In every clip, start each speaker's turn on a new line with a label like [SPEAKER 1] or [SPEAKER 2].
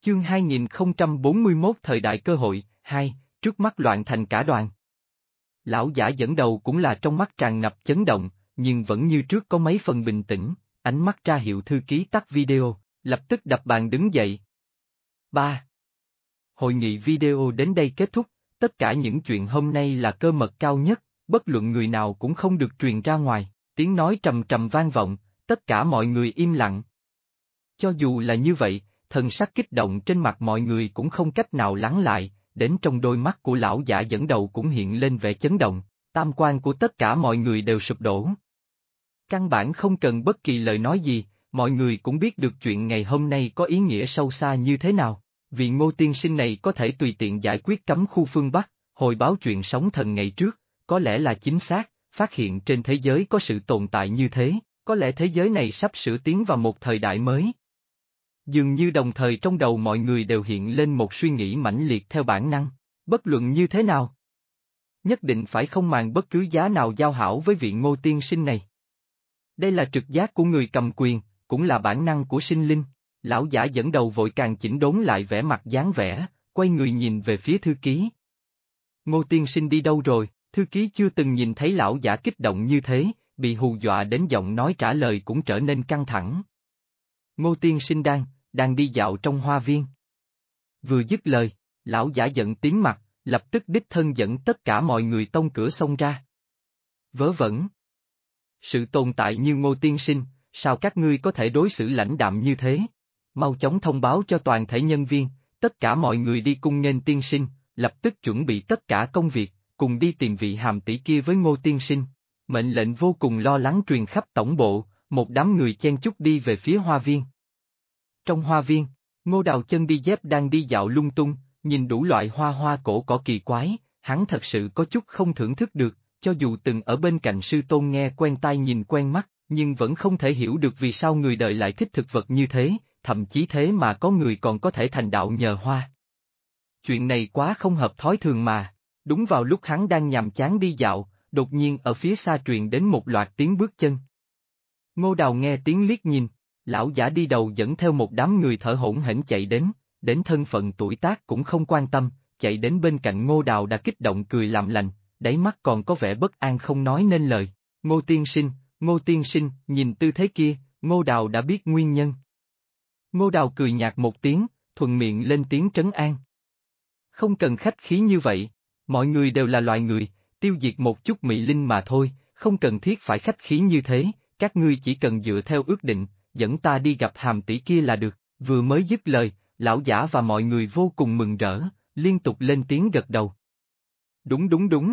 [SPEAKER 1] Chương 2041 Thời đại cơ hội, 2, trước mắt loạn thành cả đoàn. Lão giả dẫn đầu cũng là trong mắt tràn ngập chấn động, nhưng vẫn như trước có mấy phần bình tĩnh, ánh mắt ra hiệu thư ký tắt video, lập tức đập bàn đứng dậy. 3. Hội nghị video đến đây kết thúc, tất cả những chuyện hôm nay là cơ mật cao nhất, bất luận người nào cũng không được truyền ra ngoài, tiếng nói trầm trầm vang vọng, tất cả mọi người im lặng. Cho dù là như vậy, thần sắc kích động trên mặt mọi người cũng không cách nào lắng lại, đến trong đôi mắt của lão giả dẫn đầu cũng hiện lên vẻ chấn động, tam quan của tất cả mọi người đều sụp đổ. Căn bản không cần bất kỳ lời nói gì, mọi người cũng biết được chuyện ngày hôm nay có ý nghĩa sâu xa như thế nào. Vị Ngô tiên sinh này có thể tùy tiện giải quyết cấm khu phương Bắc, hồi báo chuyện sóng thần ngày trước, có lẽ là chính xác, phát hiện trên thế giới có sự tồn tại như thế, có lẽ thế giới này sắp sửa tiến vào một thời đại mới. Dường như đồng thời trong đầu mọi người đều hiện lên một suy nghĩ mãnh liệt theo bản năng, bất luận như thế nào. Nhất định phải không màng bất cứ giá nào giao hảo với vị Ngô tiên sinh này. Đây là trực giác của người cầm quyền, cũng là bản năng của sinh linh. Lão giả dẫn đầu vội càng chỉnh đốn lại vẻ mặt dáng vẻ, quay người nhìn về phía thư ký. Ngô tiên sinh đi đâu rồi? Thư ký chưa từng nhìn thấy lão giả kích động như thế, bị hù dọa đến giọng nói trả lời cũng trở nên căng thẳng. Ngô tiên sinh đang đi dạo trong hoa viên. Vừa dứt lời, lão giả giận tím mặt, lập tức đích thân dẫn tất cả mọi người tông cửa xông ra. Vớ vẩn. Sự tồn tại như Ngô tiên sinh, sao các ngươi có thể đối xử lãnh đạm như thế? Mau chóng thông báo cho toàn thể nhân viên, tất cả mọi người đi cung nghênh tiên sinh, lập tức chuẩn bị tất cả công việc, cùng đi tìm vị hàm tỷ kia với Ngô tiên sinh. Mệnh lệnh vô cùng lo lắng truyền khắp tổng bộ, một đám người chen chúc đi về phía hoa viên. Trong hoa viên, Ngô Đào chân đi dép đang đi dạo lung tung, nhìn đủ loại hoa cổ cỏ kỳ quái, hắn thật sự có chút không thưởng thức được, cho dù từng ở bên cạnh sư tôn nghe quen tai nhìn quen mắt, nhưng vẫn không thể hiểu được vì sao người đời lại thích thực vật như thế. Thậm chí thế mà có người còn có thể thành đạo nhờ hoa. Chuyện này quá không hợp thói thường mà. Đúng vào lúc hắn đang nhàm chán đi dạo, đột nhiên ở phía xa truyền đến một loạt tiếng bước chân. Ngô Đào nghe tiếng liếc nhìn, lão giả đi đầu dẫn theo một đám người thở hổn hển chạy đến thân phận tuổi tác cũng không quan tâm, chạy đến bên cạnh Ngô Đào đã kích động cười làm lành, đáy mắt còn có vẻ bất an không nói nên lời. Ngô tiên sinh, nhìn tư thế kia, Ngô Đào đã biết nguyên nhân. Ngô Đào cười nhạt một tiếng, thuận miệng lên tiếng trấn an. Không cần khách khí như vậy, mọi người đều là loài người, tiêu diệt một chút mị linh mà thôi, không cần thiết phải khách khí như thế, các ngươi chỉ cần dựa theo ước định, dẫn ta đi gặp hàm tỷ kia là được. Vừa mới dứt lời, lão giả và mọi người vô cùng mừng rỡ, liên tục lên tiếng gật đầu. Đúng.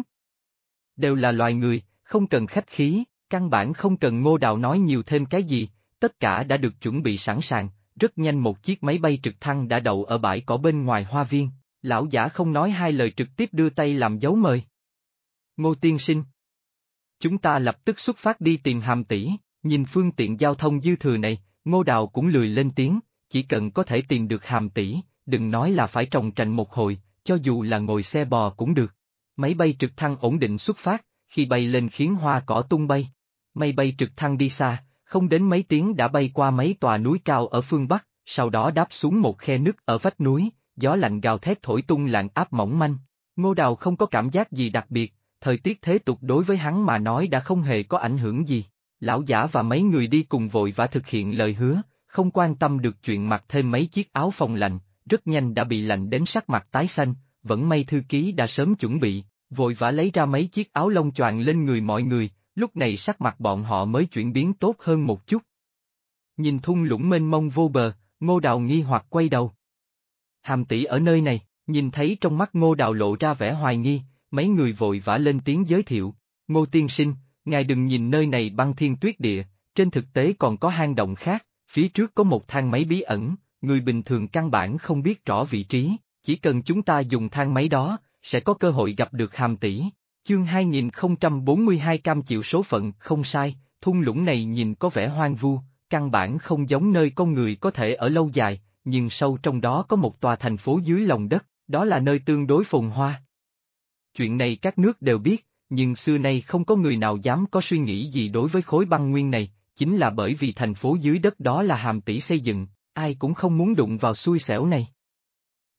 [SPEAKER 1] Đều là loài người, không cần khách khí, căn bản không cần Ngô Đào nói nhiều thêm cái gì, tất cả đã được chuẩn bị sẵn sàng. Rất nhanh một chiếc máy bay trực thăng đã đậu ở bãi cỏ bên ngoài hoa viên, lão giả không nói hai lời trực tiếp đưa tay làm dấu mời. Ngô tiên sinh. Chúng ta lập tức xuất phát đi tìm hàm tỷ, nhìn phương tiện giao thông dư thừa này, Ngô Đào cũng lười lên tiếng, chỉ cần có thể tìm được hàm tỷ, đừng nói là phải trồng trành một hồi, cho dù là ngồi xe bò cũng được. Máy bay trực thăng ổn định xuất phát, khi bay lên khiến hoa cỏ tung bay. Máy bay trực thăng đi xa. Không đến mấy tiếng đã bay qua mấy tòa núi cao ở phương Bắc, sau đó đáp xuống một khe nứt ở vách núi, gió lạnh gào thét thổi tung làn áp mỏng manh. Ngô Đào không có cảm giác gì đặc biệt, thời tiết thế tục đối với hắn mà nói đã không hề có ảnh hưởng gì. Lão giả và mấy người đi cùng vội vã thực hiện lời hứa, không quan tâm được chuyện mặc thêm mấy chiếc áo phòng lạnh, rất nhanh đã bị lạnh đến sắc mặt tái xanh, vẫn may thư ký đã sớm chuẩn bị, vội vã lấy ra mấy chiếc áo lông choàng lên người mọi người. Lúc này sắc mặt bọn họ mới chuyển biến tốt hơn một chút. Nhìn thung lũng mênh mông vô bờ, Ngô Đào nghi hoặc quay đầu. Hàm tỷ ở nơi này, nhìn thấy trong mắt Ngô Đào lộ ra vẻ hoài nghi, mấy người vội vã lên tiếng giới thiệu. Ngô tiên sinh, ngài đừng nhìn nơi này băng thiên tuyết địa, trên thực tế còn có hang động khác, phía trước có một thang máy bí ẩn, người bình thường căn bản không biết rõ vị trí, chỉ cần chúng ta dùng thang máy đó, sẽ có cơ hội gặp được hàm tỷ. Chương 2042 cam chịu số phận, không sai, thung lũng này nhìn có vẻ hoang vu, căn bản không giống nơi con người có thể ở lâu dài, nhưng sâu trong đó có một tòa thành phố dưới lòng đất, đó là nơi tương đối phồn hoa. Chuyện này các nước đều biết, nhưng xưa nay không có người nào dám có suy nghĩ gì đối với khối băng nguyên này, chính là bởi vì thành phố dưới đất đó là hàm tỷ xây dựng, ai cũng không muốn đụng vào xui xẻo này.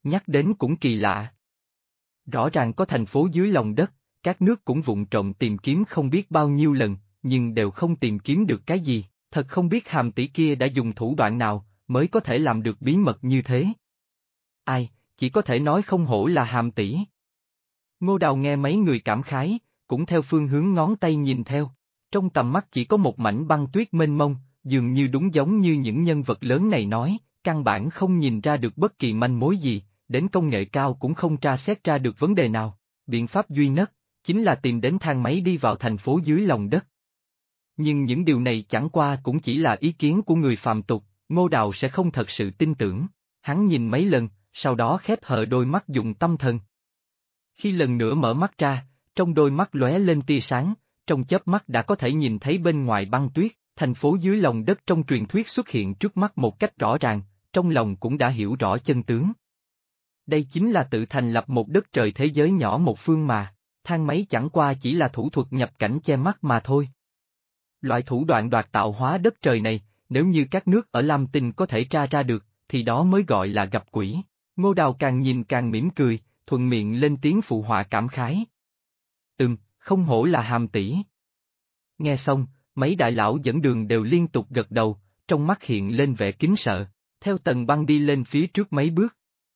[SPEAKER 1] Nhắc đến cũng kỳ lạ. Rõ ràng có thành phố dưới lòng đất, các nước cũng vụng trộm tìm kiếm không biết bao nhiêu lần, nhưng đều không tìm kiếm được cái gì, thật không biết Hàm tỷ kia đã dùng thủ đoạn nào, mới có thể làm được bí mật như thế. Ai, chỉ có thể nói không hổ là Hàm tỷ. Ngô Đào nghe mấy người cảm khái, cũng theo phương hướng ngón tay nhìn theo. Trong tầm mắt chỉ có một mảnh băng tuyết mênh mông, dường như đúng giống như những nhân vật lớn này nói, căn bản không nhìn ra được bất kỳ manh mối gì, đến công nghệ cao cũng không tra xét ra được vấn đề nào. Biện pháp duy nhất, chính là tìm đến thang máy đi vào thành phố dưới lòng đất. Nhưng những điều này chẳng qua cũng chỉ là ý kiến của người phàm tục, Ngô Đào sẽ không thật sự tin tưởng. Hắn nhìn mấy lần, sau đó khép hờ đôi mắt dùng tâm thần. Khi lần nữa mở mắt ra, trong đôi mắt lóe lên tia sáng, trong chớp mắt đã có thể nhìn thấy bên ngoài băng tuyết, thành phố dưới lòng đất trong truyền thuyết xuất hiện trước mắt một cách rõ ràng, trong lòng cũng đã hiểu rõ chân tướng. Đây chính là tự thành lập một đất trời thế giới nhỏ một phương mà, thang máy chẳng qua chỉ là thủ thuật nhập cảnh che mắt mà thôi. Loại thủ đoạn đoạt tạo hóa đất trời này, nếu như các nước ở Lam Tinh có thể tra ra được, thì đó mới gọi là gặp quỷ. Ngô Đào càng nhìn càng mỉm cười, thuận miệng lên tiếng phụ họa cảm khái. Không hổ là Hàm tỷ. Nghe xong, mấy đại lão dẫn đường đều liên tục gật đầu, trong mắt hiện lên vẻ kính sợ, theo tầng băng đi lên phía trước mấy bước.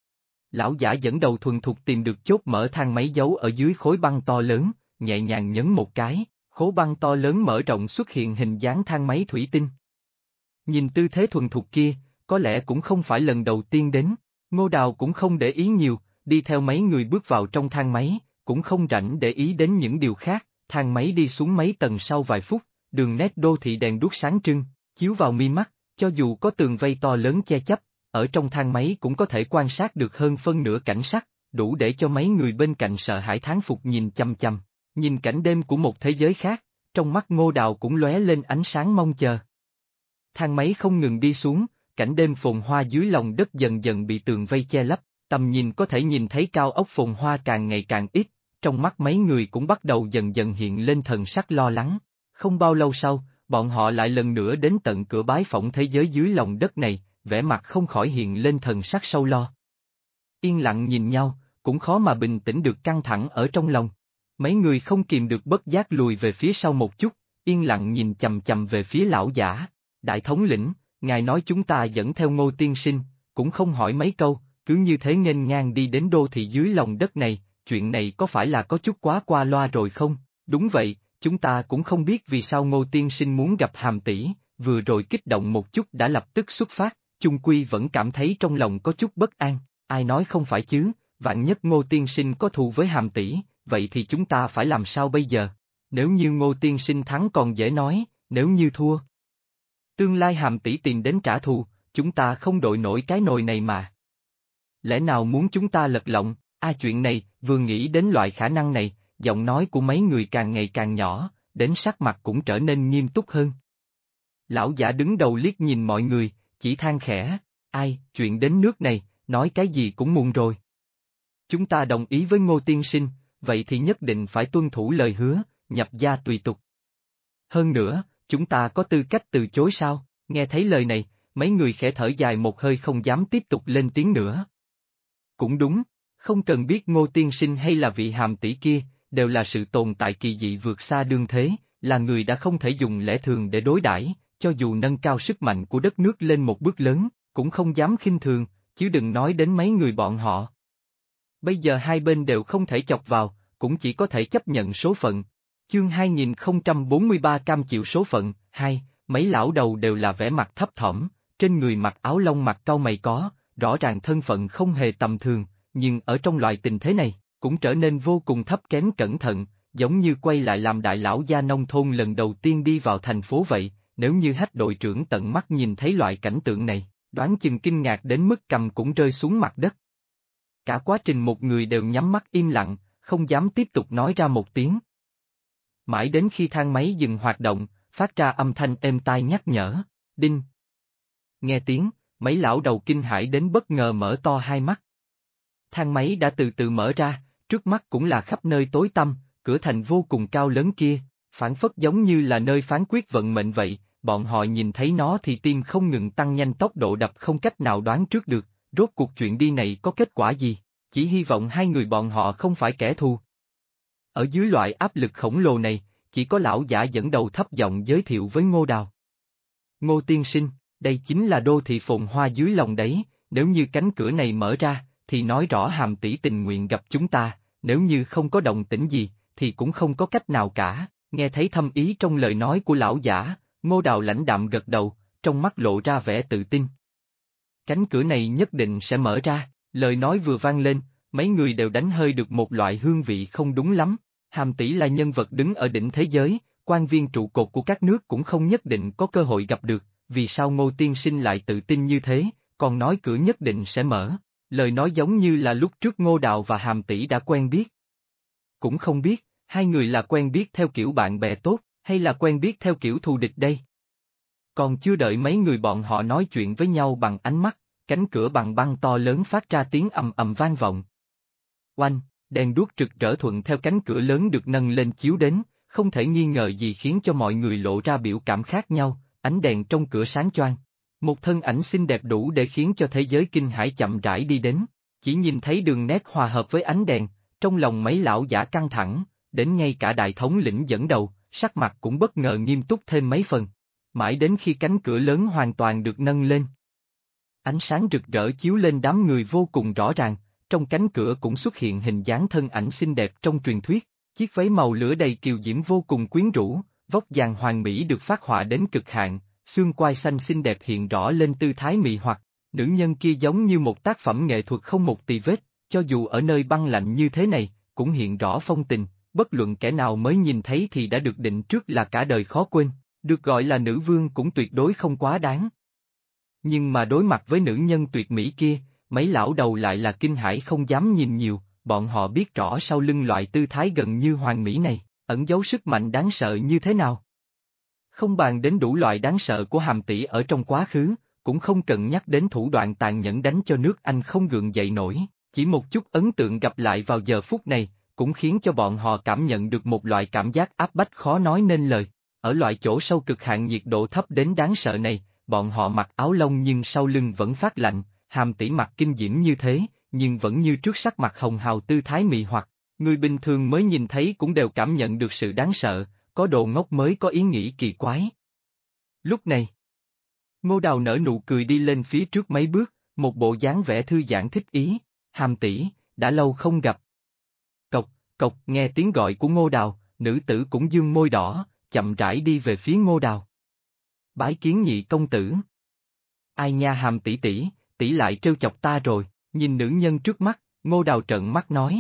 [SPEAKER 1] Lão giả dẫn đầu thuần thục tìm được chốt mở thang máy giấu ở dưới khối băng to lớn, nhẹ nhàng nhấn một cái, khối băng to lớn mở rộng xuất hiện hình dáng thang máy thủy tinh. Nhìn tư thế thuần thục kia, có lẽ cũng không phải lần đầu tiên đến, Ngô Đào cũng không để ý nhiều, đi theo mấy người bước vào trong thang máy, cũng không rảnh để ý đến những điều khác, thang máy đi xuống mấy tầng sau vài phút, đường nét đô thị đèn đuốc sáng trưng, chiếu vào mi mắt, cho dù có tường vây to lớn che chắn, ở trong thang máy cũng có thể quan sát được hơn phân nửa cảnh sắc, đủ để cho mấy người bên cạnh sợ hãi thán phục nhìn chăm chăm, nhìn cảnh đêm của một thế giới khác, trong mắt Ngô Đào cũng lóe lên ánh sáng mong chờ. Thang máy không ngừng đi xuống, cảnh đêm phồn hoa dưới lòng đất dần dần bị tường vây che lấp, tầm nhìn có thể nhìn thấy cao ốc phồn hoa càng ngày càng ít, trong mắt mấy người cũng bắt đầu dần dần hiện lên thần sắc lo lắng. Không bao lâu sau, bọn họ lại lần nữa đến tận cửa bái phỏng thế giới dưới lòng đất này, vẻ mặt không khỏi hiện lên thần sắc sâu lo. Yên lặng nhìn nhau, cũng khó mà bình tĩnh được căng thẳng ở trong lòng. Mấy người không kìm được bất giác lùi về phía sau một chút, yên lặng nhìn chầm chầm về phía lão giả. Đại thống lĩnh, ngài nói chúng ta dẫn theo Ngô tiên sinh, cũng không hỏi mấy câu, cứ như thế nghênh ngang đi đến đô thị dưới lòng đất này, chuyện này có phải là có chút quá qua loa rồi không? Đúng vậy, chúng ta cũng không biết vì sao Ngô tiên sinh muốn gặp Hàm tỷ, vừa rồi kích động một chút đã lập tức xuất phát, chung quy vẫn cảm thấy trong lòng có chút bất an, ai nói không phải chứ, vạn nhất Ngô tiên sinh có thù với Hàm tỷ, vậy thì chúng ta phải làm sao bây giờ? Nếu như Ngô tiên sinh thắng còn dễ nói, nếu như thua, tương lai Hàm tỷ tìm đến trả thù, chúng ta không đội nổi cái nồi này mà. Lẽ nào muốn chúng ta lật lọng? Chuyện này, vừa nghĩ đến loại khả năng này, giọng nói của mấy người càng ngày càng nhỏ, đến sắc mặt cũng trở nên nghiêm túc hơn. Lão giả đứng đầu liếc nhìn mọi người, chỉ than khẽ, chuyện đến nước này, nói cái gì cũng muộn rồi. Chúng ta đồng ý với Ngô tiên sinh, vậy thì nhất định phải tuân thủ lời hứa, nhập gia tùy tục. Hơn nữa, chúng ta có tư cách từ chối sao? Nghe thấy lời này, mấy người khẽ thở dài một hơi không dám tiếp tục lên tiếng nữa. Cũng đúng, không cần biết Ngô tiên sinh hay là vị Hàm tỷ kia, đều là sự tồn tại kỳ dị vượt xa đương thế, là người đã không thể dùng lẽ thường để đối đãi, cho dù nâng cao sức mạnh của đất nước lên một bước lớn, cũng không dám khinh thường, chứ đừng nói đến mấy người bọn họ. Bây giờ hai bên đều không thể chọc vào, cũng chỉ có thể chấp nhận số phận. Chương 2043 cam chịu số phận, 2, mấy lão đầu đều là vẻ mặt thấp thỏm, trên người mặc áo lông mặt cau mày có, rõ ràng thân phận không hề tầm thường, nhưng ở trong loại tình thế này, cũng trở nên vô cùng thấp kém cẩn thận, giống như quay lại làm đại lão gia nông thôn lần đầu tiên đi vào thành phố vậy, nếu như Hách đội trưởng tận mắt nhìn thấy loại cảnh tượng này, đoán chừng kinh ngạc đến mức cầm cũng rơi xuống mặt đất. Cả quá trình một người đều nhắm mắt im lặng, không dám tiếp tục nói ra một tiếng. Mãi đến khi thang máy dừng hoạt động, phát ra âm thanh êm tai nhắc nhở, đinh. Nghe tiếng, mấy lão đầu kinh hãi đến bất ngờ mở to hai mắt. Thang máy đã từ từ mở ra, trước mắt cũng là khắp nơi tối tăm, cửa thành vô cùng cao lớn kia, phảng phất giống như là nơi phán quyết vận mệnh vậy, bọn họ nhìn thấy nó thì tim không ngừng tăng nhanh tốc độ đập không cách nào đoán trước được, rốt cuộc chuyện đi này có kết quả gì, chỉ hy vọng hai người bọn họ không phải kẻ thù. Ở dưới loại áp lực khổng lồ này, chỉ có lão giả dẫn đầu thấp giọng giới thiệu với Ngô Đào. Ngô tiên sinh, đây chính là đô thị phồn hoa dưới lòng đấy, nếu như cánh cửa này mở ra, thì nói rõ Hàm tỷ tình nguyện gặp chúng ta, nếu như không có động tĩnh gì, thì cũng không có cách nào cả. Nghe thấy thâm ý trong lời nói của lão giả, Ngô Đào lãnh đạm gật đầu, trong mắt lộ ra vẻ tự tin. Cánh cửa này nhất định sẽ mở ra, lời nói vừa vang lên, mấy người đều đánh hơi được một loại hương vị không đúng lắm. Hàm tỷ là nhân vật đứng ở đỉnh thế giới, quan viên trụ cột của các nước cũng không nhất định có cơ hội gặp được, vì sao Ngô tiên sinh lại tự tin như thế, còn nói cửa nhất định sẽ mở, lời nói giống như là lúc trước Ngô Đào và Hàm tỷ đã quen biết. Cũng không biết, hai người là quen biết theo kiểu bạn bè tốt, hay là quen biết theo kiểu thù địch đây? Còn chưa đợi mấy người bọn họ nói chuyện với nhau bằng ánh mắt, cánh cửa bằng băng to lớn phát ra tiếng ầm ầm vang vọng. Oanh, đèn đuốc rực rỡ thuận theo cánh cửa lớn được nâng lên chiếu đến, không thể nghi ngờ gì khiến cho mọi người lộ ra biểu cảm khác nhau, ánh đèn trong cửa sáng choang. Một thân ảnh xinh đẹp đủ để khiến cho thế giới kinh hãi chậm rãi đi đến, chỉ nhìn thấy đường nét hòa hợp với ánh đèn, trong lòng mấy lão giả căng thẳng, đến ngay cả đại thống lĩnh dẫn đầu, sắc mặt cũng bất ngờ nghiêm túc thêm mấy phần. Mãi đến khi cánh cửa lớn hoàn toàn được nâng lên. Ánh sáng rực rỡ chiếu lên đám người vô cùng rõ ràng, trong cánh cửa cũng xuất hiện hình dáng thân ảnh xinh đẹp trong truyền thuyết, chiếc váy màu lửa đầy kiều diễm vô cùng quyến rũ, vóc dáng hoàn mỹ được phác họa đến cực hạn, xương quai xanh xinh đẹp hiện rõ lên tư thái mị hoặc, nữ nhân kia giống như một tác phẩm nghệ thuật không một tì vết, cho dù ở nơi băng lạnh như thế này, cũng hiện rõ phong tình, bất luận kẻ nào mới nhìn thấy thì đã được định trước là cả đời khó quên, được gọi là nữ vương cũng tuyệt đối không quá đáng. Nhưng mà đối mặt với nữ nhân tuyệt mỹ kia, mấy lão đầu lại là kinh hãi không dám nhìn nhiều, bọn họ biết rõ sau lưng loại tư thái gần như hoàn mỹ này, ẩn giấu sức mạnh đáng sợ như thế nào. Không bàn đến đủ loại đáng sợ của Hàm tỷ ở trong quá khứ, cũng không cần nhắc đến thủ đoạn tàn nhẫn đánh cho nước Anh không gượng dậy nổi, chỉ một chút ấn tượng gặp lại vào giờ phút này, cũng khiến cho bọn họ cảm nhận được một loại cảm giác áp bách khó nói nên lời. Ở loại chỗ sâu cực hạn nhiệt độ thấp đến đáng sợ này, bọn họ mặc áo lông nhưng sau lưng vẫn phát lạnh, Hàm tỷ mặc kinh diễm như thế, nhưng vẫn như trước sắc mặt hồng hào tư thái mị hoặc, người bình thường mới nhìn thấy cũng đều cảm nhận được sự đáng sợ, có đồ ngốc mới có ý nghĩ kỳ quái. Lúc này, Ngô Đào nở nụ cười đi lên phía trước mấy bước, một bộ dáng vẻ thư giãn thích ý, Hàm tỷ, đã lâu không gặp. Cộc, cộc nghe tiếng gọi của Ngô Đào, nữ tử cũng dương môi đỏ, chậm rãi đi về phía Ngô Đào. Bái kiến nhị công tử. Ai nha Hàm tỷ tỷ, tỷ lại trêu chọc ta rồi, nhìn nữ nhân trước mắt, Ngô Đào trợn mắt nói.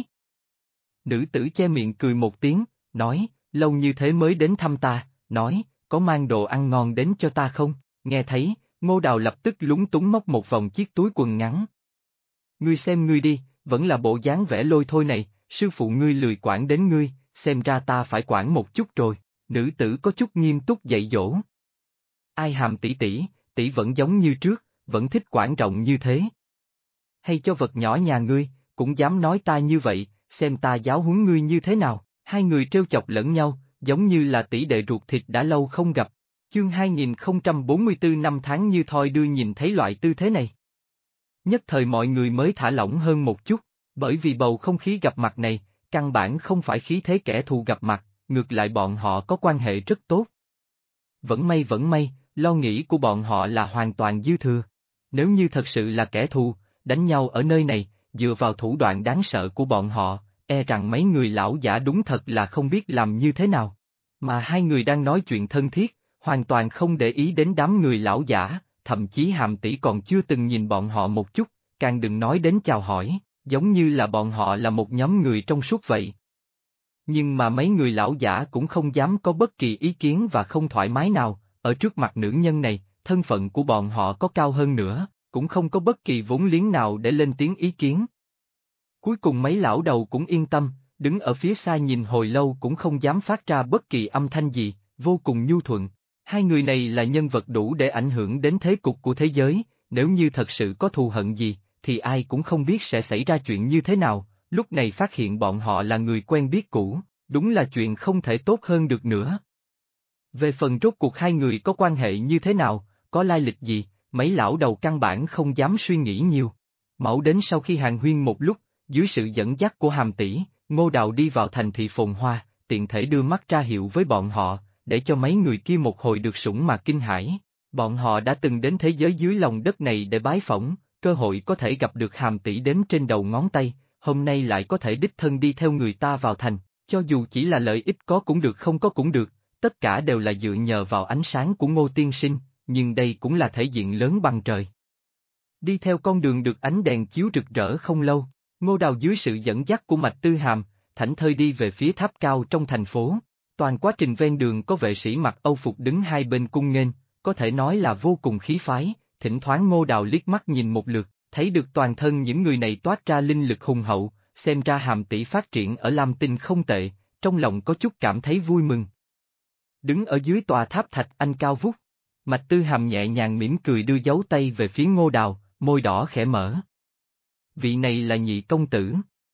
[SPEAKER 1] Nữ tử che miệng cười một tiếng, nói, lâu như thế mới đến thăm ta, nói, có mang đồ ăn ngon đến cho ta không? Nghe thấy, Ngô Đào lập tức lúng túng móc một vòng chiếc túi quần ngắn. Ngươi xem ngươi đi, vẫn là bộ dáng vẻ lôi thôi này, sư phụ ngươi lười quản đến ngươi, xem ra ta phải quản một chút rồi. Nữ tử có chút nghiêm túc dạy dỗ. Ai Hàm tỷ tỷ, tỷ vẫn giống như trước, vẫn thích quản rộng như thế. Hay cho vật nhỏ nhà ngươi, cũng dám nói ta như vậy, xem ta giáo huấn ngươi như thế nào. Hai người trêu chọc lẫn nhau, giống như là tỷ đệ ruột thịt đã lâu không gặp. Chương 2044 năm tháng như thoi đưa nhìn thấy loại tư thế này. Nhất thời mọi người mới thả lỏng hơn một chút, bởi vì bầu không khí gặp mặt này, căn bản không phải khí thế kẻ thù gặp mặt. Ngược lại bọn họ có quan hệ rất tốt. Vẫn may, lo nghĩ của bọn họ là hoàn toàn dư thừa. Nếu như thật sự là kẻ thù, đánh nhau ở nơi này, dựa vào thủ đoạn đáng sợ của bọn họ, e rằng mấy người lão giả đúng thật là không biết làm như thế nào. Mà hai người đang nói chuyện thân thiết, hoàn toàn không để ý đến đám người lão giả, thậm chí Hàm tỷ còn chưa từng nhìn bọn họ một chút, càng đừng nói đến chào hỏi, giống như là bọn họ là một nhóm người trong suốt vậy. Nhưng mà mấy người lão giả cũng không dám có bất kỳ ý kiến và không thoải mái nào, ở trước mặt nữ nhân này, thân phận của bọn họ có cao hơn nữa, cũng không có bất kỳ vốn liếng nào để lên tiếng ý kiến. Cuối cùng mấy lão đầu cũng yên tâm, đứng ở phía xa nhìn hồi lâu cũng không dám phát ra bất kỳ âm thanh gì, vô cùng nhu thuận. Hai người này là nhân vật đủ để ảnh hưởng đến thế cục của thế giới, nếu như thật sự có thù hận gì, thì ai cũng không biết sẽ xảy ra chuyện như thế nào. Lúc này phát hiện bọn họ là người quen biết cũ, đúng là chuyện không thể tốt hơn được nữa. Về phần rốt cuộc hai người có quan hệ như thế nào, có lai lịch gì, mấy lão đầu căn bản không dám suy nghĩ nhiều. Mãi đến sau khi hàn huyên một lúc, dưới sự dẫn dắt của Hàm tỷ, Ngô Đào đi vào thành thị phồn hoa, tiện thể đưa mắt ra hiệu với bọn họ, để cho mấy người kia một hồi được sủng mà kinh hãi. Bọn họ đã từng đến thế giới dưới lòng đất này để bái phỏng, cơ hội có thể gặp được Hàm tỷ đếm trên đầu ngón tay, hôm nay lại có thể đích thân đi theo người ta vào thành, cho dù chỉ là lợi ích có cũng được không có cũng được, tất cả đều là dựa nhờ vào ánh sáng của Ngô tiên sinh, nhưng đây cũng là thể diện lớn bằng trời. Đi theo con đường được ánh đèn chiếu rực rỡ không lâu, Ngô Đào dưới sự dẫn dắt của Mạch Tư Hàm, thảnh thơi đi về phía tháp cao trong thành phố. Toàn quá trình ven đường có vệ sĩ mặc âu phục đứng hai bên cung nghênh, có thể nói là vô cùng khí phái, thỉnh thoảng Ngô Đào liếc mắt nhìn một lượt, thấy được toàn thân những người này toát ra linh lực hùng hậu, xem ra Hàm tỷ phát triển ở Lam Tinh không tệ, trong lòng có chút cảm thấy vui mừng. Đứng ở dưới tòa tháp thạch anh cao vút, Mạch Tư Hàm nhẹ nhàng mỉm cười đưa dấu tay về phía Ngô Đào, môi đỏ khẽ mở. Vị này là nhị công tử.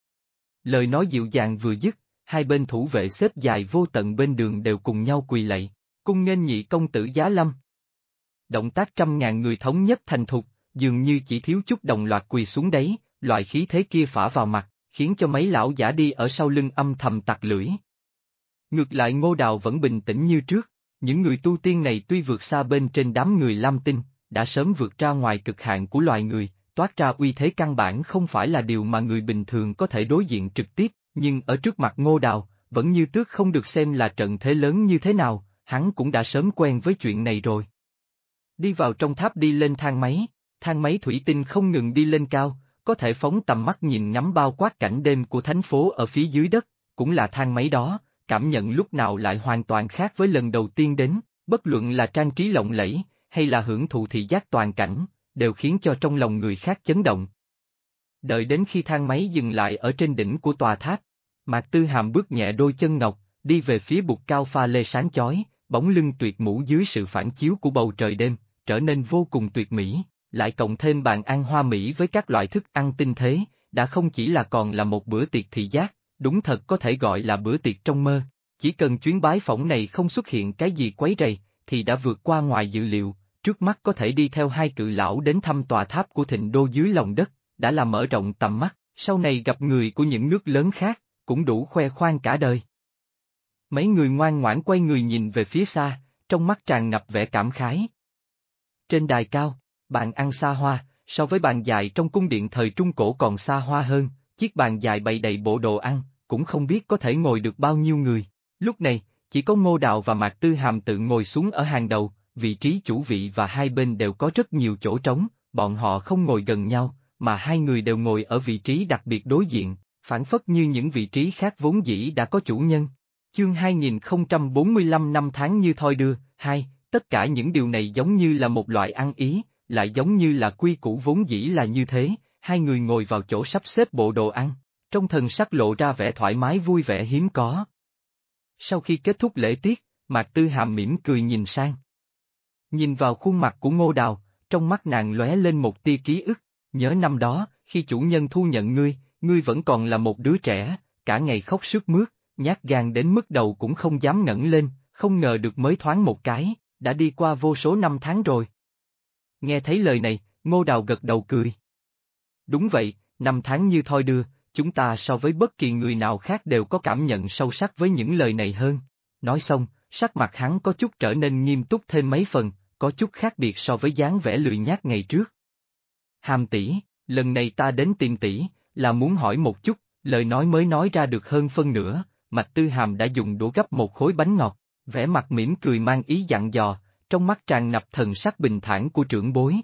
[SPEAKER 1] Lời nói dịu dàng vừa dứt, hai bên thủ vệ xếp dài vô tận bên đường đều cùng nhau quỳ lạy, cung nghênh nhị công tử giá lâm. Động tác trăm ngàn người thống nhất thành thục, dường như chỉ thiếu chút đồng loạt quỳ xuống đấy, loại khí thế kia phả vào mặt, khiến cho mấy lão giả đi ở sau lưng âm thầm tặc lưỡi. Ngược lại Ngô Đào vẫn bình tĩnh như trước, những người tu tiên này tuy vượt xa bên trên đám người Lam Tinh, đã sớm vượt ra ngoài cực hạn của loài người, toát ra uy thế căn bản không phải là điều mà người bình thường có thể đối diện trực tiếp, nhưng ở trước mặt Ngô Đào, vẫn như tước không được xem là trận thế lớn như thế nào, hắn cũng đã sớm quen với chuyện này rồi. Đi vào trong tháp đi lên thang máy thủy tinh không ngừng đi lên cao, có thể phóng tầm mắt nhìn ngắm bao quát cảnh đêm của thành phố ở phía dưới đất, cũng là thang máy đó, cảm nhận lúc nào lại hoàn toàn khác với lần đầu tiên đến, bất luận là trang trí lộng lẫy, hay là hưởng thụ thị giác toàn cảnh, đều khiến cho trong lòng người khác chấn động. Đợi đến khi thang máy dừng lại ở trên đỉnh của tòa tháp, Mạc Tư Hàm bước nhẹ đôi chân ngọc, đi về phía bục cao pha lê sáng chói, bóng lưng tuyệt mũ dưới sự phản chiếu của bầu trời đêm, trở nên vô cùng tuyệt mỹ, lại cộng thêm bàn ăn hoa mỹ với các loại thức ăn tinh thế, đã không chỉ là còn là một bữa tiệc thị giác, đúng thật có thể gọi là bữa tiệc trong mơ. Chỉ cần chuyến bái phỏng này không xuất hiện cái gì quấy rầy, thì đã vượt qua ngoài dự liệu, trước mắt có thể đi theo hai cự lão đến thăm tòa tháp của Thịnh Đô dưới lòng đất, đã là mở rộng tầm mắt, sau này gặp người của những nước lớn khác, cũng đủ khoe khoang cả đời. Mấy người ngoan ngoãn quay người nhìn về phía xa, trong mắt tràn ngập vẻ cảm khái. Trên đài cao, bàn ăn xa hoa, so với bàn dài trong cung điện thời Trung Cổ còn xa hoa hơn, chiếc bàn dài bày đầy bộ đồ ăn, cũng không biết có thể ngồi được bao nhiêu người. Lúc này, chỉ có Ngô Đào và Mạc Tư Hàm tự ngồi xuống ở hàng đầu, vị trí chủ vị và hai bên đều có rất nhiều chỗ trống, bọn họ không ngồi gần nhau, mà hai người đều ngồi ở vị trí đặc biệt đối diện, phản phất như những vị trí khác vốn dĩ đã có chủ nhân. Chương 2045 năm tháng như thoi đưa, tất cả những điều này giống như là một loại ăn ý, lại giống như là quy củ vốn dĩ là như thế, hai người ngồi vào chỗ sắp xếp bộ đồ ăn, trong thần sắc lộ ra vẻ thoải mái vui vẻ hiếm có. Sau khi kết thúc lễ tiết, Mạc Tư Hàm mỉm cười nhìn sang. Nhìn vào khuôn mặt của Ngô Đào, trong mắt nàng lóe lên một tia ký ức, nhớ năm đó, khi chủ nhân thu nhận ngươi vẫn còn là một đứa trẻ, cả ngày khóc sướt mướt, nhát gan đến mức đầu cũng không dám ngẩng lên, không ngờ được mới thoáng một cái, đã đi qua vô số năm tháng rồi. Nghe thấy lời này, Ngô Đào gật đầu cười. Đúng vậy, năm tháng như thoi đưa, chúng ta so với bất kỳ người nào khác đều có cảm nhận sâu sắc với những lời này hơn. Nói xong, sắc mặt hắn có chút trở nên nghiêm túc thêm mấy phần, có chút khác biệt so với dáng vẻ lười nhác ngày trước. Hàm tỷ, lần này ta đến tìm tỷ, là muốn hỏi một chút, lời nói mới nói ra được hơn phân nửa, Mạch Tư Hàm đã dùng đũa gấp một khối bánh ngọt, vẻ mặt mỉm cười mang ý dặn dò, trong mắt tràn ngập thần sắc bình thản của trưởng bối.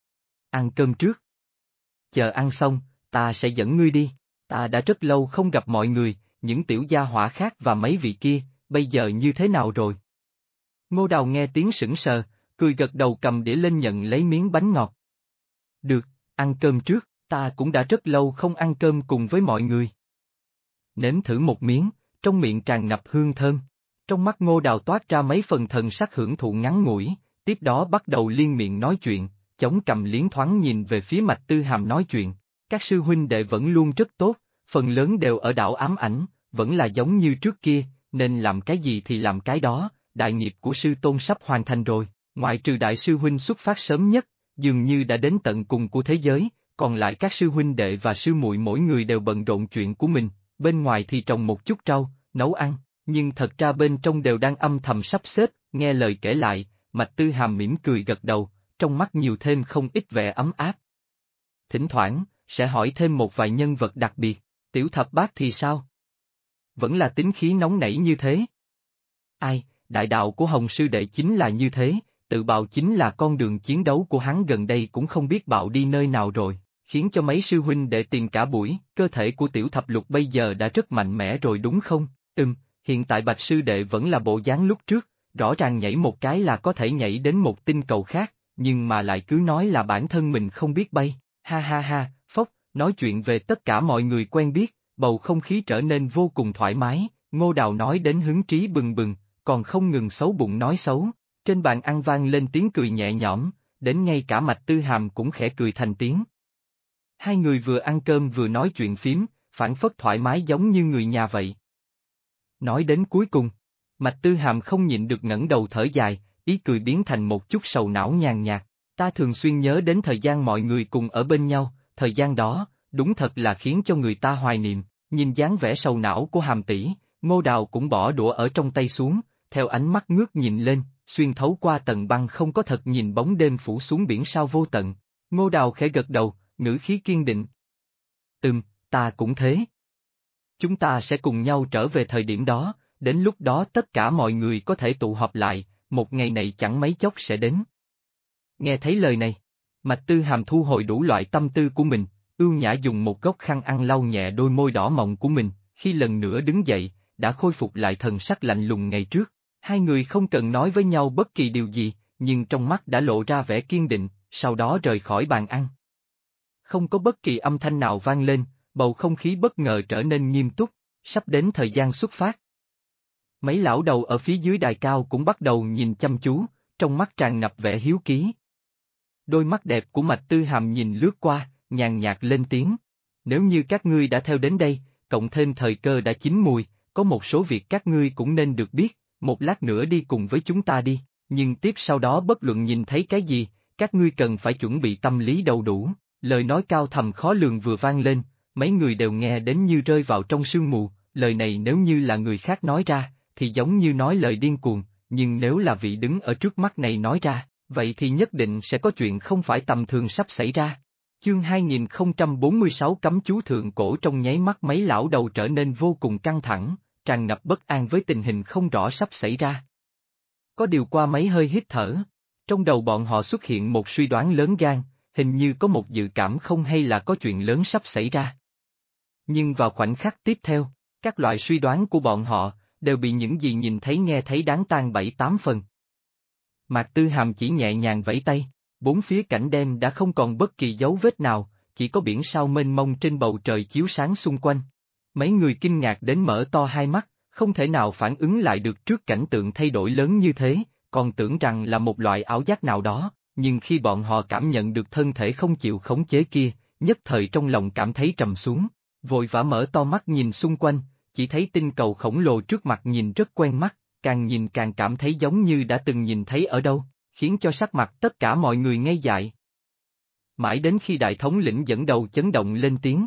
[SPEAKER 1] Ăn cơm trước. Chờ ăn xong, ta sẽ dẫn ngươi đi, ta đã rất lâu không gặp mọi người, những tiểu gia hỏa khác và mấy vị kia, bây giờ như thế nào rồi? Ngô Đào nghe tiếng sững sờ, cười gật đầu cầm đĩa lên nhận lấy miếng bánh ngọt. Được, ăn cơm trước, ta cũng đã rất lâu không ăn cơm cùng với mọi người. Nếm thử một miếng, trong miệng tràn ngập hương thơm. Trong mắt Ngô Đào toát ra mấy phần thần sắc hưởng thụ ngắn ngủi, tiếp đó bắt đầu liên miệng nói chuyện, chống cằm liến thoáng nhìn về phía Mạch Tư Hàm nói chuyện. Các sư huynh đệ vẫn luôn rất tốt, phần lớn đều ở đảo ám ảnh, vẫn là giống như trước kia, nên làm cái gì thì làm cái đó, đại nghiệp của sư tôn sắp hoàn thành rồi, ngoại trừ đại sư huynh xuất phát sớm nhất, dường như đã đến tận cùng của thế giới, còn lại các sư huynh đệ và sư muội mỗi người đều bận rộn chuyện của mình, bên ngoài thì trồng một chút rau, nấu ăn, nhưng thật ra bên trong đều đang âm thầm sắp xếp, nghe lời kể lại, Mạch Tư Hàm mỉm cười gật đầu, trong mắt nhiều thêm không ít vẻ ấm áp. Thỉnh thoảng, sẽ hỏi thêm một vài nhân vật đặc biệt, Tiểu Thập Bát thì sao? Vẫn là tính khí nóng nảy như thế. Ai, đại đạo của Hồng Sư Đệ chính là như thế, tự bạo chính là con đường chiến đấu của hắn gần đây cũng không biết bạo đi nơi nào rồi, khiến cho mấy sư huynh đệ tìm cả buổi, cơ thể của Tiểu Thập Lục bây giờ đã rất mạnh mẽ rồi đúng không? Hiện tại Bạch Sư Đệ vẫn là bộ dáng lúc trước, rõ ràng nhảy một cái là có thể nhảy đến một tinh cầu khác, nhưng mà lại cứ nói là bản thân mình không biết bay, ha ha ha, phốc, nói chuyện về tất cả mọi người quen biết, bầu không khí trở nên vô cùng thoải mái, Ngô Đào nói đến hứng trí bừng bừng, còn không ngừng xấu bụng nói xấu, trên bàn ăn vang lên tiếng cười nhẹ nhõm, đến ngay cả Mạch Tư Hàm cũng khẽ cười thành tiếng. Hai người vừa ăn cơm vừa nói chuyện phím, phảng phất thoải mái giống như người nhà vậy. Nói đến cuối cùng, Mạch Tư Hàm không nhịn được ngẩng đầu thở dài, ý cười biến thành một chút sầu não nhàn nhạt, ta thường xuyên nhớ đến thời gian mọi người cùng ở bên nhau, thời gian đó, đúng thật là khiến cho người ta hoài niệm, nhìn dáng vẻ sầu não của Hàm tỷ, Ngô Đào cũng bỏ đũa ở trong tay xuống, theo ánh mắt ngước nhìn lên, xuyên thấu qua tầng băng không có thật nhìn bóng đêm phủ xuống biển sao vô tận. Ngô Đào khẽ gật đầu, ngữ khí kiên định. Ta cũng thế. Chúng ta sẽ cùng nhau trở về thời điểm đó, đến lúc đó tất cả mọi người có thể tụ họp lại, một ngày này chẳng mấy chốc sẽ đến. Nghe thấy lời này, Mạch Tư Hàm thu hồi đủ loại tâm tư của mình, ưu nhã dùng một góc khăn ăn lau nhẹ đôi môi đỏ mọng của mình, khi lần nữa đứng dậy, đã khôi phục lại thần sắc lạnh lùng ngày trước. Hai người không cần nói với nhau bất kỳ điều gì, nhưng trong mắt đã lộ ra vẻ kiên định, sau đó rời khỏi bàn ăn. Không có bất kỳ âm thanh nào vang lên, bầu không khí bất ngờ trở nên nghiêm túc, sắp đến thời gian xuất phát. Mấy lão đầu ở phía dưới đài cao cũng bắt đầu nhìn chăm chú, trong mắt tràn ngập vẻ hiếu kỳ. Đôi mắt đẹp của Mạch Tư Hàm nhìn lướt qua, nhàn nhạt lên tiếng. Nếu như các ngươi đã theo đến đây, cộng thêm thời cơ đã chín mùi, có một số việc các ngươi cũng nên được biết, một lát nữa đi cùng với chúng ta đi, nhưng tiếp sau đó bất luận nhìn thấy cái gì, các ngươi cần phải chuẩn bị tâm lý đầy đủ. Lời nói cao thầm khó lường vừa vang lên, mấy người đều nghe đến như rơi vào trong sương mù, lời này nếu như là người khác nói ra, thì giống như nói lời điên cuồng, nhưng nếu là vị đứng ở trước mắt này nói ra, vậy thì nhất định sẽ có chuyện không phải tầm thường sắp xảy ra. Chương 2046 cấm chú thượng cổ trong nháy mắt mấy lão đầu trở nên vô cùng căng thẳng, tràn ngập bất an với tình hình không rõ sắp xảy ra. Có điều qua mấy hơi hít thở, trong đầu bọn họ xuất hiện một suy đoán lớn gan, hình như có một dự cảm không hay là có chuyện lớn sắp xảy ra. Nhưng vào khoảnh khắc tiếp theo, các loại suy đoán của bọn họ đều bị những gì nhìn thấy nghe thấy đáng tan 7-8 phần. Mạc Tư Hàm chỉ nhẹ nhàng vẫy tay, bốn phía cảnh đêm đã không còn bất kỳ dấu vết nào, chỉ có biển sao mênh mông trên bầu trời chiếu sáng xung quanh. Mấy người kinh ngạc đến mở to hai mắt, không thể nào phản ứng lại được trước cảnh tượng thay đổi lớn như thế, còn tưởng rằng là một loại ảo giác nào đó, nhưng khi bọn họ cảm nhận được thân thể không chịu khống chế kia, nhất thời trong lòng cảm thấy trầm xuống, vội vã mở to mắt nhìn xung quanh, chỉ thấy tinh cầu khổng lồ trước mặt nhìn rất quen mắt, càng nhìn càng cảm thấy giống như đã từng nhìn thấy ở đâu, khiến cho sắc mặt tất cả mọi người ngây dại. Mãi đến khi đại thống lĩnh dẫn đầu chấn động lên tiếng.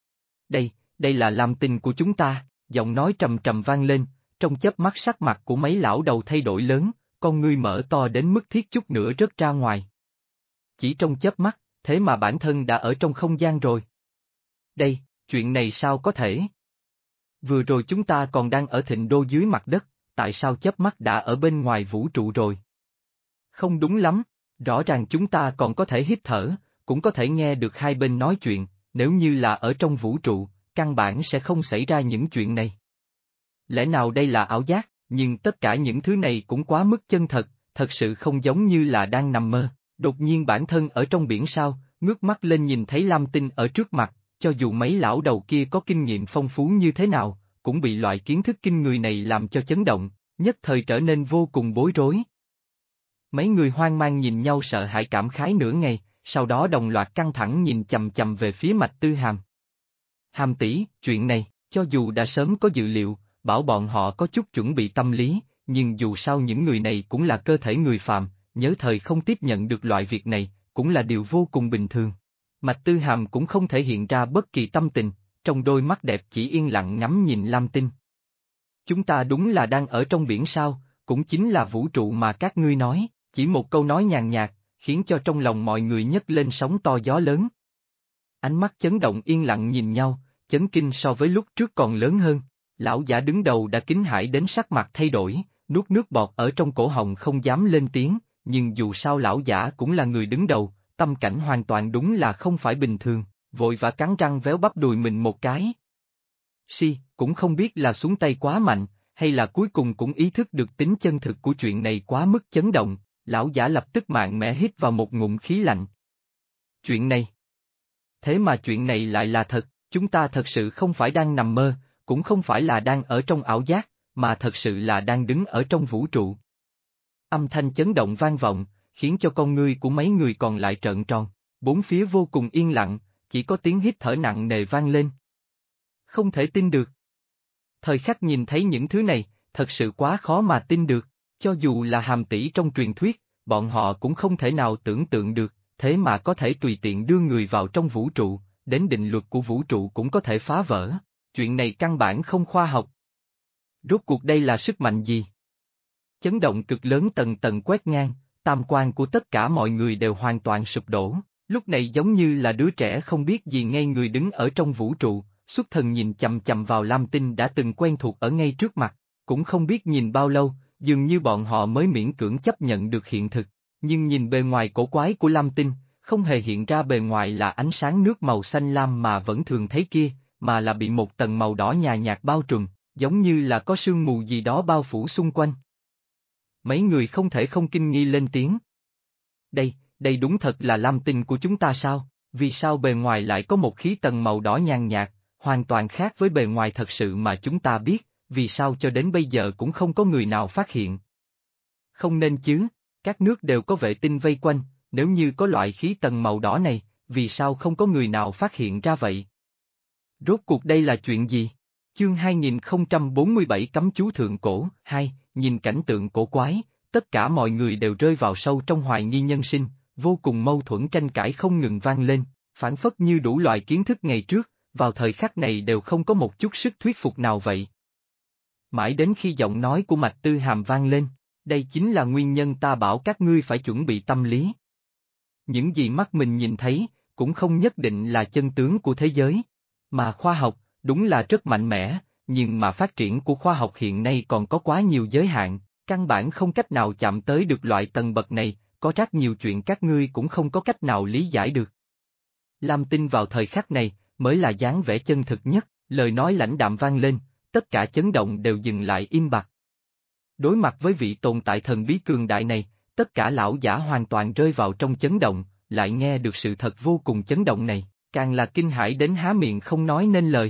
[SPEAKER 1] Đây là Lam Tinh của chúng ta, giọng nói trầm trầm vang lên, trong chớp mắt sắc mặt của mấy lão đầu thay đổi lớn, con ngươi mở to đến mức thiết chút nữa rớt ra ngoài. Chỉ trong chớp mắt, thế mà bản thân đã ở trong không gian rồi. Chuyện này sao có thể? Vừa rồi chúng ta còn đang ở Thịnh Đô dưới mặt đất, tại sao chớp mắt đã ở bên ngoài vũ trụ rồi? Không đúng lắm, rõ ràng chúng ta còn có thể hít thở, cũng có thể nghe được hai bên nói chuyện, nếu như là ở trong vũ trụ, căn bản sẽ không xảy ra những chuyện này. Lẽ nào đây là ảo giác, nhưng tất cả những thứ này cũng quá mức chân thật, thật sự không giống như là đang nằm mơ. Đột nhiên bản thân ở trong biển sao, ngước mắt lên nhìn thấy Lam Tinh ở trước mặt, cho dù mấy lão đầu kia có kinh nghiệm phong phú như thế nào, cũng bị loại kiến thức kinh người này làm cho chấn động, nhất thời trở nên vô cùng bối rối. Mấy người hoang mang nhìn nhau sợ hãi cảm khái nửa ngày, sau đó đồng loạt căng thẳng nhìn chầm chầm về phía Mạch Tư Hàm. Hàm tỷ, chuyện này, cho dù đã sớm có dự liệu, bảo bọn họ có chút chuẩn bị tâm lý, nhưng dù sao những người này cũng là cơ thể người phàm, nhớ thời không tiếp nhận được loại việc này, cũng là điều vô cùng bình thường. Mạch Tư Hàm cũng không thể hiện ra bất kỳ tâm tình, trong đôi mắt đẹp chỉ yên lặng ngắm nhìn Lam Tinh. Chúng ta đúng là đang ở trong biển sao, cũng chính là vũ trụ mà các ngươi nói, chỉ một câu nói nhàn nhạt, khiến cho trong lòng mọi người nhấc lên sóng to gió lớn. Ánh mắt chấn động yên lặng nhìn nhau, chấn kinh so với lúc trước còn lớn hơn. Lão giả đứng đầu đã kinh hãi đến sắc mặt thay đổi, nuốt nước bọt ở trong cổ họng không dám lên tiếng, nhưng dù sao lão giả cũng là người đứng đầu, tâm cảnh hoàn toàn đúng là không phải bình thường, vội vã cắn răng véo bắp đùi mình một cái. Cũng không biết là xuống tay quá mạnh, hay là cuối cùng cũng ý thức được tính chân thực của chuyện này quá mức chấn động, lão giả lập tức mạnh mẽ hít vào một ngụm khí lạnh. Chuyện này. Thế mà chuyện này lại là thật, chúng ta thật sự không phải đang nằm mơ, cũng không phải là đang ở trong ảo giác, mà thật sự là đang đứng ở trong vũ trụ. Âm thanh chấn động vang vọng, khiến cho con ngươi của mấy người còn lại trợn tròn, bốn phía vô cùng yên lặng, chỉ có tiếng hít thở nặng nề vang lên. Không thể tin được. Thời khắc nhìn thấy những thứ này, thật sự quá khó mà tin được, cho dù là Hàm tỷ trong truyền thuyết, bọn họ cũng không thể nào tưởng tượng được, thế mà có thể tùy tiện đưa người vào trong vũ trụ, đến định luật của vũ trụ cũng có thể phá vỡ. Chuyện này căn bản không khoa học. Rốt cuộc đây là sức mạnh gì? Chấn động cực lớn tầng tầng quét ngang, tam quan của tất cả mọi người đều hoàn toàn sụp đổ, lúc này giống như là đứa trẻ không biết gì ngây người đứng ở trong vũ trụ, xuất thần nhìn chằm chằm vào Lam Tinh đã từng quen thuộc ở ngay trước mặt, cũng không biết nhìn bao lâu, dường như bọn họ mới miễn cưỡng chấp nhận được hiện thực, nhưng nhìn bề ngoài cổ quái của Lam Tinh, không hề hiện ra bề ngoài là ánh sáng nước màu xanh lam mà vẫn thường thấy kia, mà là bị một tầng màu đỏ nhàn nhạt bao trùm, giống như là có sương mù gì đó bao phủ xung quanh. Mấy người không thể không kinh nghi lên tiếng. Đây đúng thật là Lam Tinh của chúng ta sao? Vì sao bề ngoài lại có một khí tầng màu đỏ nhàn nhạt, hoàn toàn khác với bề ngoài thật sự mà chúng ta biết, vì sao cho đến bây giờ cũng không có người nào phát hiện? Không nên chứ, các nước đều có vệ tinh vây quanh, nếu như có loại khí tầng màu đỏ này, vì sao không có người nào phát hiện ra vậy? Rốt cuộc đây là chuyện gì? Chương 2047 Cấm chú thượng cổ, 2, nhìn cảnh tượng cổ quái, tất cả mọi người đều rơi vào sâu trong hoài nghi nhân sinh, vô cùng mâu thuẫn tranh cãi không ngừng vang lên, phản phất như đủ loại kiến thức ngày trước, vào thời khắc này đều không có một chút sức thuyết phục nào vậy. Mãi đến khi giọng nói của Mạch Tư Hàm vang lên, đây chính là nguyên nhân ta bảo các ngươi phải chuẩn bị tâm lý. Những gì mắt mình nhìn thấy, cũng không nhất định là chân tướng của thế giới, mà khoa học, đúng là rất mạnh mẽ, nhưng mà phát triển của khoa học hiện nay còn có quá nhiều giới hạn, căn bản không cách nào chạm tới được loại tầng bậc này, có rất nhiều chuyện các ngươi cũng không có cách nào lý giải được. Lam Tinh vào thời khắc này, mới là dáng vẻ chân thực nhất, lời nói lãnh đạm vang lên, tất cả chấn động đều dừng lại im bặt. Đối mặt với vị tồn tại thần bí cường đại này, tất cả lão giả hoàn toàn rơi vào trong chấn động, lại nghe được sự thật vô cùng chấn động này, càng là kinh hãi đến há miệng không nói nên lời.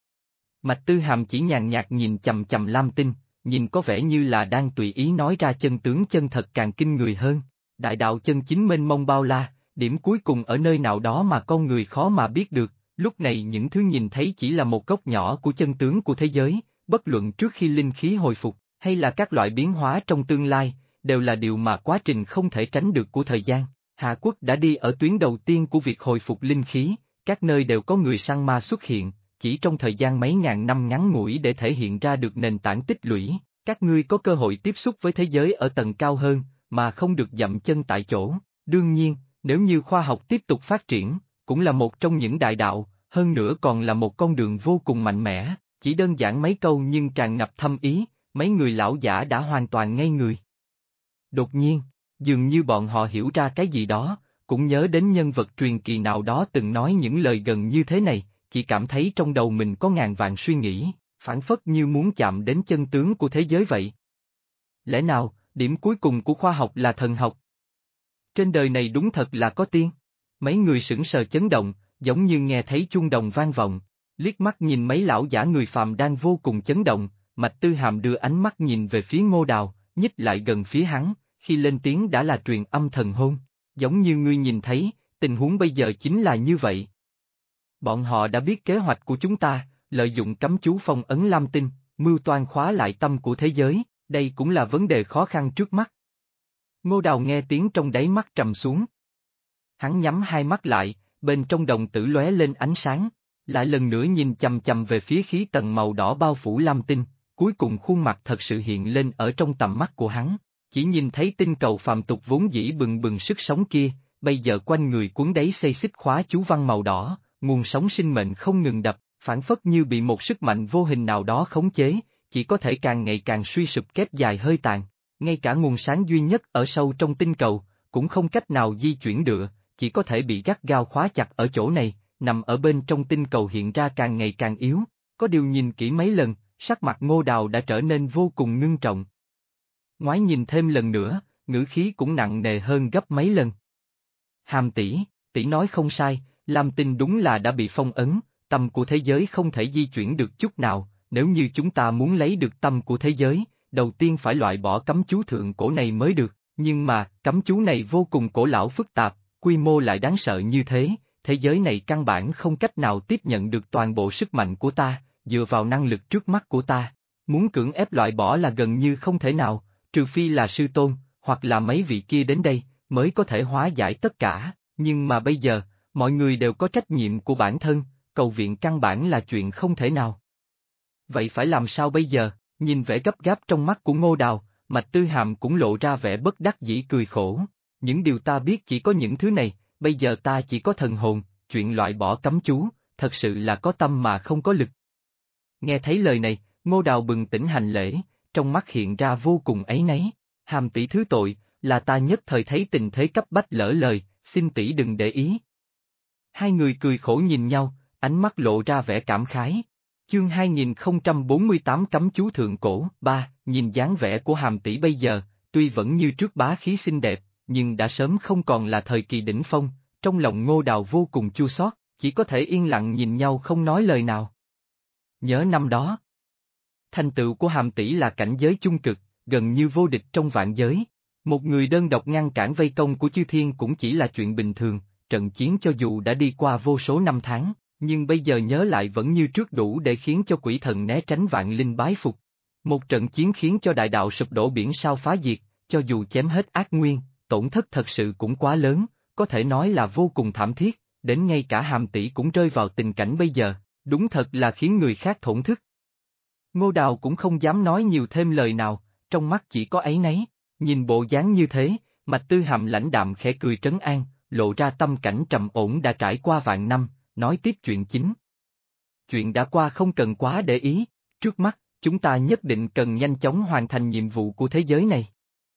[SPEAKER 1] Mạch Tư Hàm chỉ nhàn nhạt nhìn chằm chằm Lam Tinh, nhìn có vẻ như là đang tùy ý nói ra chân tướng chân thật càng kinh người hơn. Đại đạo chân chính mênh mông bao la, điểm cuối cùng ở nơi nào đó mà con người khó mà biết được, lúc này những thứ nhìn thấy chỉ là một góc nhỏ của chân tướng của thế giới, bất luận trước khi linh khí hồi phục, hay là các loại biến hóa trong tương lai, đều là điều mà quá trình không thể tránh được của thời gian. Hạ Quốc đã đi ở tuyến đầu tiên của việc hồi phục linh khí, các nơi đều có người săn ma xuất hiện, chỉ trong thời gian mấy ngàn năm ngắn ngủi để thể hiện ra được nền tảng tích lũy, các ngươi có cơ hội tiếp xúc với thế giới ở tầng cao hơn, mà không được dậm chân tại chỗ. Đương nhiên, nếu như khoa học tiếp tục phát triển, cũng là một trong những đại đạo, hơn nữa còn là một con đường vô cùng mạnh mẽ, chỉ đơn giản mấy câu nhưng tràn ngập thâm ý, mấy người lão giả đã hoàn toàn ngây người. Đột nhiên, dường như bọn họ hiểu ra cái gì đó, cũng nhớ đến nhân vật truyền kỳ nào đó từng nói những lời gần như thế này, chỉ cảm thấy trong đầu mình có ngàn vạn suy nghĩ, phảng phất như muốn chạm đến chân tướng của thế giới vậy. Lẽ nào, điểm cuối cùng của khoa học là thần học? Trên đời này đúng thật là có tiên. Mấy người sững sờ chấn động, giống như nghe thấy chuông đồng vang vọng, liếc mắt nhìn mấy lão giả người phàm đang vô cùng chấn động, Mạch Tư Hàm đưa ánh mắt nhìn về phía Ngô Đào, nhích lại gần phía hắn, khi lên tiếng đã là truyền âm thần hôn, giống như ngươi nhìn thấy, tình huống bây giờ chính là như vậy. Bọn họ đã biết kế hoạch của chúng ta, lợi dụng cấm chú phong ấn Lam Tinh, mưu toan khóa lại tâm của thế giới, đây cũng là vấn đề khó khăn trước mắt. Ngô Đào nghe tiếng trong đáy mắt trầm xuống. Hắn nhắm hai mắt lại, bên trong đồng tử lóe lên ánh sáng, lại lần nữa nhìn chằm chằm về phía khí tầng màu đỏ bao phủ lam tinh, cuối cùng khuôn mặt thật sự hiện lên ở trong tầm mắt của hắn, chỉ nhìn thấy tinh cầu phàm tục vốn dĩ bừng bừng sức sống kia, bây giờ quanh người cuốn đáy xây xích khóa chú văn màu đỏ, nguồn sống sinh mệnh không ngừng đập, phản phất như bị một sức mạnh vô hình nào đó khống chế, chỉ có thể càng ngày càng suy sụp kép dài hơi tàn, ngay cả nguồn sáng duy nhất ở sâu trong tinh cầu, cũng không cách nào di chuyển được, chỉ có thể bị gắt gao khóa chặt ở chỗ này, nằm ở bên trong tinh cầu hiện ra càng ngày càng yếu, có điều nhìn kỹ mấy lần, sắc mặt Ngô Đào đã trở nên vô cùng ngưng trọng. Ngoái nhìn thêm lần nữa, ngữ khí cũng nặng nề hơn gấp mấy lần. Hàm tỷ, tỷ nói không sai, Lam Tinh đúng là đã bị phong ấn, tâm của thế giới không thể di chuyển được chút nào, nếu như chúng ta muốn lấy được tâm của thế giới, đầu tiên phải loại bỏ cấm chú thượng cổ này mới được, nhưng mà, cấm chú này vô cùng cổ lão phức tạp, quy mô lại đáng sợ như thế giới này căn bản không cách nào tiếp nhận được toàn bộ sức mạnh của ta, dựa vào năng lực trước mắt của ta, muốn cưỡng ép loại bỏ là gần như không thể nào, trừ phi là sư tôn, hoặc là mấy vị kia đến đây, mới có thể hóa giải tất cả, nhưng mà bây giờ, mọi người đều có trách nhiệm của bản thân, cầu viện căn bản là chuyện không thể nào. Vậy phải làm sao bây giờ, nhìn vẻ gấp gáp trong mắt của Ngô Đào, Mạch Tư Hàm cũng lộ ra vẻ bất đắc dĩ cười khổ, những điều ta biết chỉ có những thứ này, bây giờ ta chỉ có thần hồn, chuyện loại bỏ cấm chú, thật sự là có tâm mà không có lực. Nghe thấy lời này, Ngô Đào bừng tỉnh hành lễ, trong mắt hiện ra vô cùng áy náy, Hàm tỷ thứ tội, là ta nhất thời thấy tình thế cấp bách lỡ lời, xin tỷ đừng để ý. Hai người cười khổ nhìn nhau, ánh mắt lộ ra vẻ cảm khái. Chương 2048 cấm chú thượng cổ, 3, nhìn dáng vẻ của Hàm tỷ bây giờ, tuy vẫn như trước bá khí xinh đẹp, nhưng đã sớm không còn là thời kỳ đỉnh phong, trong lòng Ngô Đào vô cùng chua xót, chỉ có thể yên lặng nhìn nhau không nói lời nào. Nhớ năm đó, thành tựu của Hàm tỷ là cảnh giới chung cực, gần như vô địch trong vạn giới. Một người đơn độc ngăn cản vây công của chư thiên cũng chỉ là chuyện bình thường, trận chiến cho dù đã đi qua vô số năm tháng, nhưng bây giờ nhớ lại vẫn như trước đủ để khiến cho quỷ thần né tránh vạn linh bái phục. Một trận chiến khiến cho đại đạo sụp đổ biển sao phá diệt, cho dù chém hết ác nguyên, tổn thất thật sự cũng quá lớn, có thể nói là vô cùng thảm thiết, đến ngay cả Hàm tỷ cũng rơi vào tình cảnh bây giờ, đúng thật là khiến người khác thổn thức. Ngô Đào cũng không dám nói nhiều thêm lời nào, trong mắt chỉ có áy náy. Nhìn bộ dáng như thế, Mạch Tư Hàm lãnh đạm khẽ cười trấn an, lộ ra tâm cảnh trầm ổn đã trải qua vạn năm, nói tiếp chuyện chính. Chuyện đã qua không cần quá để ý, trước mắt, chúng ta nhất định cần nhanh chóng hoàn thành nhiệm vụ của thế giới này.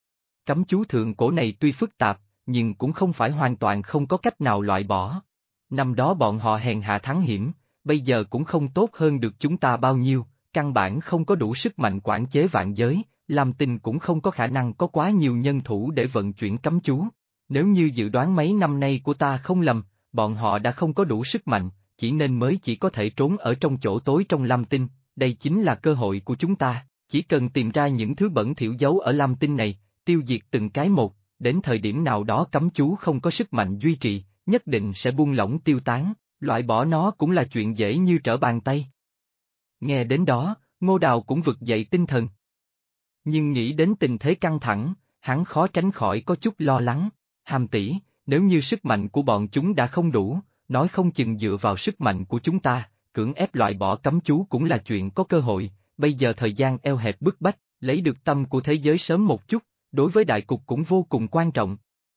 [SPEAKER 1] Cấm chú thượng cổ này tuy phức tạp, nhưng cũng không phải hoàn toàn không có cách nào loại bỏ. Năm đó bọn họ hèn hạ thắng hiểm, bây giờ cũng không tốt hơn được chúng ta bao nhiêu, căn bản không có đủ sức mạnh quản chế vạn giới. Lam Tinh cũng không có khả năng có quá nhiều nhân thủ để vận chuyển cấm chú. Nếu như dự đoán mấy năm nay của ta không lầm, bọn họ đã không có đủ sức mạnh, chỉ nên mới chỉ có thể trốn ở trong chỗ tối trong Lam Tinh, đây chính là cơ hội của chúng ta, chỉ cần tìm ra những thứ bẩn thỉu giấu ở Lam Tinh này, tiêu diệt từng cái một, đến thời điểm nào đó cấm chú không có sức mạnh duy trì, nhất định sẽ buông lỏng tiêu tán, loại bỏ nó cũng là chuyện dễ như trở bàn tay. Nghe đến đó, Ngô Đào cũng vực dậy tinh thần. Nhưng nghĩ đến tình thế căng thẳng, hắn khó tránh khỏi có chút lo lắng. Hàm tỷ, nếu như sức mạnh của bọn chúng đã không đủ, nói không chừng dựa vào sức mạnh của chúng ta, cưỡng ép loại bỏ cấm chú cũng là chuyện có cơ hội, bây giờ thời gian eo hẹp bức bách, lấy được tâm của thế giới sớm một chút, đối với đại cục cũng vô cùng quan trọng.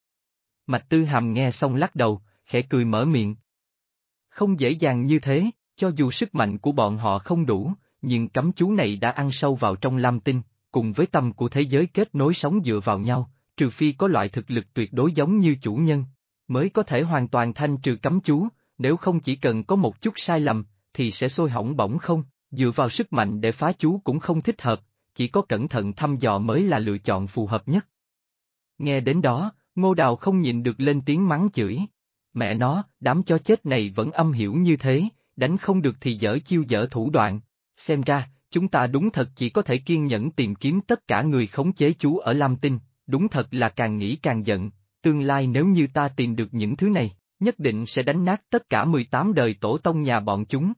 [SPEAKER 1] Mạch Tư Hàm nghe xong lắc đầu, khẽ cười mở miệng. Không dễ dàng như thế, cho dù sức mạnh của bọn họ không đủ, nhưng cấm chú này đã ăn sâu vào trong Lam Tinh, cùng với tâm của thế giới kết nối sống dựa vào nhau, trừ phi có loại thực lực tuyệt đối giống như chủ nhân, mới có thể hoàn toàn thanh trừ cấm chú, nếu không chỉ cần có một chút sai lầm, thì sẽ sôi hỏng bỏng không, dựa vào sức mạnh để phá chú cũng không thích hợp, chỉ có cẩn thận thăm dò mới là lựa chọn phù hợp nhất. Nghe đến đó, Ngô Đào không nhịn được lên tiếng mắng chửi. Mẹ nó, đám chó chết này vẫn âm hiểu như thế, đánh không được thì dở chiêu dở thủ đoạn, xem ra, chúng ta đúng thật chỉ có thể kiên nhẫn tìm kiếm tất cả người khống chế chú ở Lam Tinh, đúng thật là càng nghĩ càng giận, tương lai nếu như ta tìm được những thứ này, nhất định sẽ đánh nát tất cả 18 đời tổ tông nhà bọn chúng.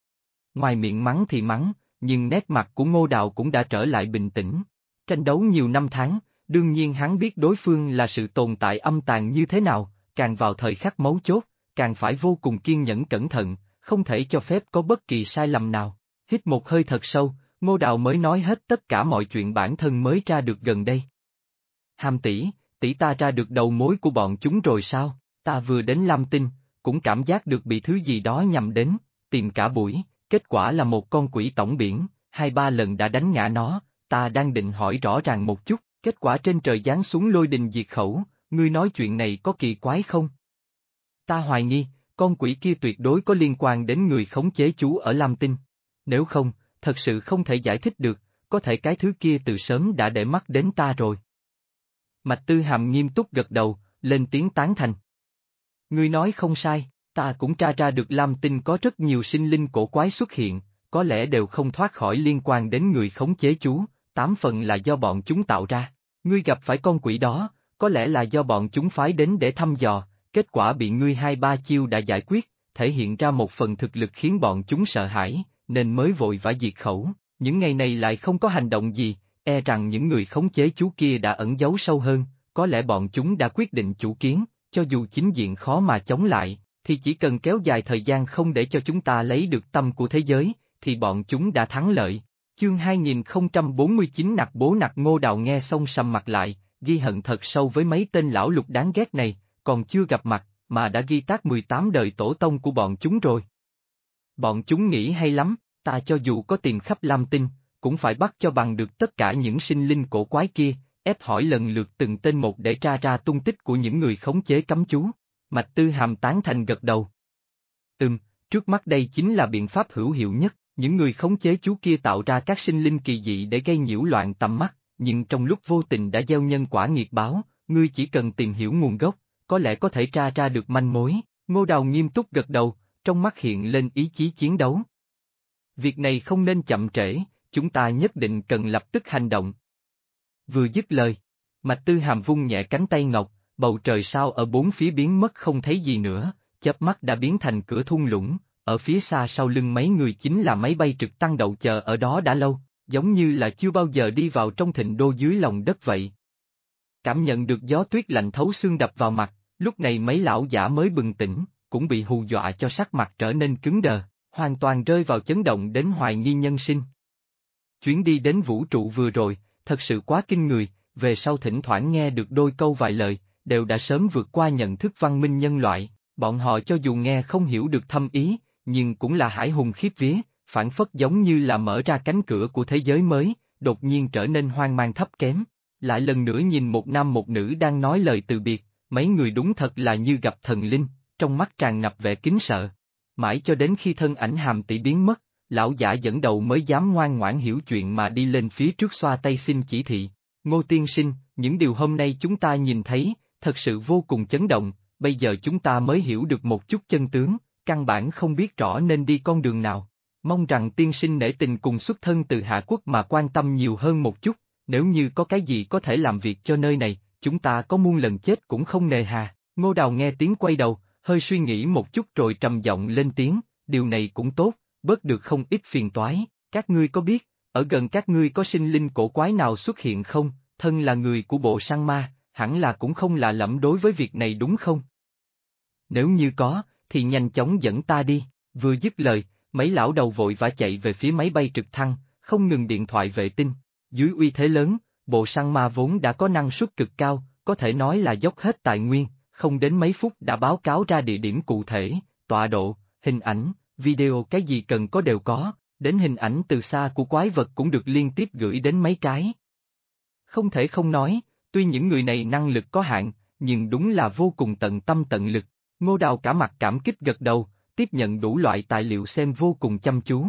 [SPEAKER 1] Ngoài miệng mắng thì mắng, nhưng nét mặt của Ngô Đào cũng đã trở lại bình tĩnh. Tranh đấu nhiều năm tháng, đương nhiên hắn biết đối phương là sự tồn tại âm tàn như thế nào, càng vào thời khắc mấu chốt, càng phải vô cùng kiên nhẫn cẩn thận, không thể cho phép có bất kỳ sai lầm nào. Hít một hơi thật sâu, Ngô Đào mới nói hết tất cả mọi chuyện bản thân mới tra được gần đây. Hàm tỷ ta ra được đầu mối của bọn chúng rồi sao? Ta vừa đến Lam Tinh, cũng cảm giác được bị thứ gì đó nhằm đến, tìm cả buổi, kết quả là một con quỷ tổng biển, 2-3 lần đã đánh ngã nó, ta đang định hỏi rõ ràng một chút, kết quả trên trời giáng xuống lôi đình diệt khẩu, ngươi nói chuyện này có kỳ quái không? Ta hoài nghi, con quỷ kia tuyệt đối có liên quan đến người khống chế chú ở Lam Tinh. Nếu không, thật sự không thể giải thích được, có thể cái thứ kia từ sớm đã để mắt đến ta rồi. Mạch Tư Hàm nghiêm túc gật đầu, lên tiếng tán thành. Ngươi nói không sai, ta cũng tra ra được Lam Tinh có rất nhiều sinh linh cổ quái xuất hiện, có lẽ đều không thoát khỏi liên quan đến người khống chế chú, 8 phần là do bọn chúng tạo ra. Ngươi gặp phải con quỷ đó, có lẽ là do bọn chúng phái đến để thăm dò, kết quả bị ngươi 2-3 chiêu đã giải quyết, thể hiện ra một phần thực lực khiến bọn chúng sợ hãi, nên mới vội vã diệt khẩu. Những ngày này lại không có hành động gì, e rằng những người khống chế chú kia đã ẩn giấu sâu hơn, có lẽ bọn chúng đã quyết định chủ kiến, cho dù chính diện khó mà chống lại, thì chỉ cần kéo dài thời gian không để cho chúng ta lấy được tâm của thế giới, thì bọn chúng đã thắng lợi. Chương 2049 nặc bố nặc Ngô Đào nghe xong sầm mặt lại, ghi hận thật sâu với mấy tên lão lục đáng ghét này, còn chưa gặp mặt, mà đã ghi tác 18 đời tổ tông của bọn chúng rồi. Bọn chúng nghĩ hay lắm, ta cho dù có tìm khắp Lam Tinh, cũng phải bắt cho bằng được tất cả những sinh linh cổ quái kia, ép hỏi lần lượt từng tên một để tra ra tung tích của những người khống chế cấm chú. Mạch Tư Hàm tán thành gật đầu. Trước mắt đây chính là biện pháp hữu hiệu nhất, những người khống chế chú kia tạo ra các sinh linh kỳ dị để gây nhiễu loạn tầm mắt, nhưng trong lúc vô tình đã gieo nhân quả nghiệt báo, ngươi chỉ cần tìm hiểu nguồn gốc, có lẽ có thể tra ra được manh mối. Ngô Đào nghiêm túc gật đầu, trong mắt hiện lên ý chí chiến đấu. Việc này không nên chậm trễ, chúng ta nhất định cần lập tức hành động. Vừa dứt lời, Mạch Tư Hàm vung nhẹ cánh tay ngọc, bầu trời sao ở bốn phía biến mất không thấy gì nữa, chớp mắt đã biến thành cửa thung lũng, ở phía xa sau lưng mấy người chính là máy bay trực tăng đậu chờ ở đó đã lâu, giống như là chưa bao giờ đi vào trong thịnh đô dưới lòng đất vậy. Cảm nhận được gió tuyết lạnh thấu xương đập vào mặt, lúc này mấy lão giả mới bừng tỉnh, cũng bị hù dọa cho sắc mặt trở nên cứng đờ, hoàn toàn rơi vào chấn động đến hoài nghi nhân sinh. Chuyến đi đến vũ trụ vừa rồi, thật sự quá kinh người, về sau thỉnh thoảng nghe được đôi câu vài lời, đều đã sớm vượt qua nhận thức văn minh nhân loại, bọn họ cho dù nghe không hiểu được thâm ý, nhưng cũng là hải hùng khiếp vía, phảng phất giống như là mở ra cánh cửa của thế giới mới, đột nhiên trở nên hoang mang thấp kém. Lại lần nữa nhìn một nam một nữ đang nói lời từ biệt, mấy người đúng thật là như gặp thần linh, trong mắt tràn ngập vẻ kính sợ. Mãi cho đến khi thân ảnh Hàm tỷ biến mất, lão giả dẫn đầu mới dám ngoan ngoãn hiểu chuyện mà đi lên phía trước xoa tay xin chỉ thị. Ngô tiên sinh, những điều hôm nay chúng ta nhìn thấy, thật sự vô cùng chấn động, bây giờ chúng ta mới hiểu được một chút chân tướng, căn bản không biết rõ nên đi con đường nào. Mong rằng tiên sinh nể tình cùng xuất thân từ Hạ Quốc mà quan tâm nhiều hơn một chút, nếu như có cái gì có thể làm việc cho nơi này, chúng ta có muôn lần chết cũng không nề hà. Ngô Đào nghe tiếng quay đầu, hơi suy nghĩ một chút rồi trầm giọng lên tiếng, điều này cũng tốt, bớt được không ít phiền toái, các ngươi có biết, ở gần các ngươi có sinh linh cổ quái nào xuất hiện không, thân là người của bộ săn ma, hẳn là cũng không lạ lẫm đối với việc này đúng không? Nếu như có, thì nhanh chóng dẫn ta đi, vừa dứt lời, mấy lão đầu vội vã chạy về phía máy bay trực thăng, không ngừng điện thoại vệ tinh, dưới uy thế lớn, bộ săn ma vốn đã có năng suất cực cao, có thể nói là dốc hết tài nguyên, không đến mấy phút đã báo cáo ra địa điểm cụ thể, tọa độ, hình ảnh, video cái gì cần có đều có, đến hình ảnh từ xa của quái vật cũng được liên tiếp gửi đến mấy cái. Không thể không nói, tuy những người này năng lực có hạn, nhưng đúng là vô cùng tận tâm tận lực. Ngô Đào cả mặt cảm kích gật đầu, tiếp nhận đủ loại tài liệu xem vô cùng chăm chú.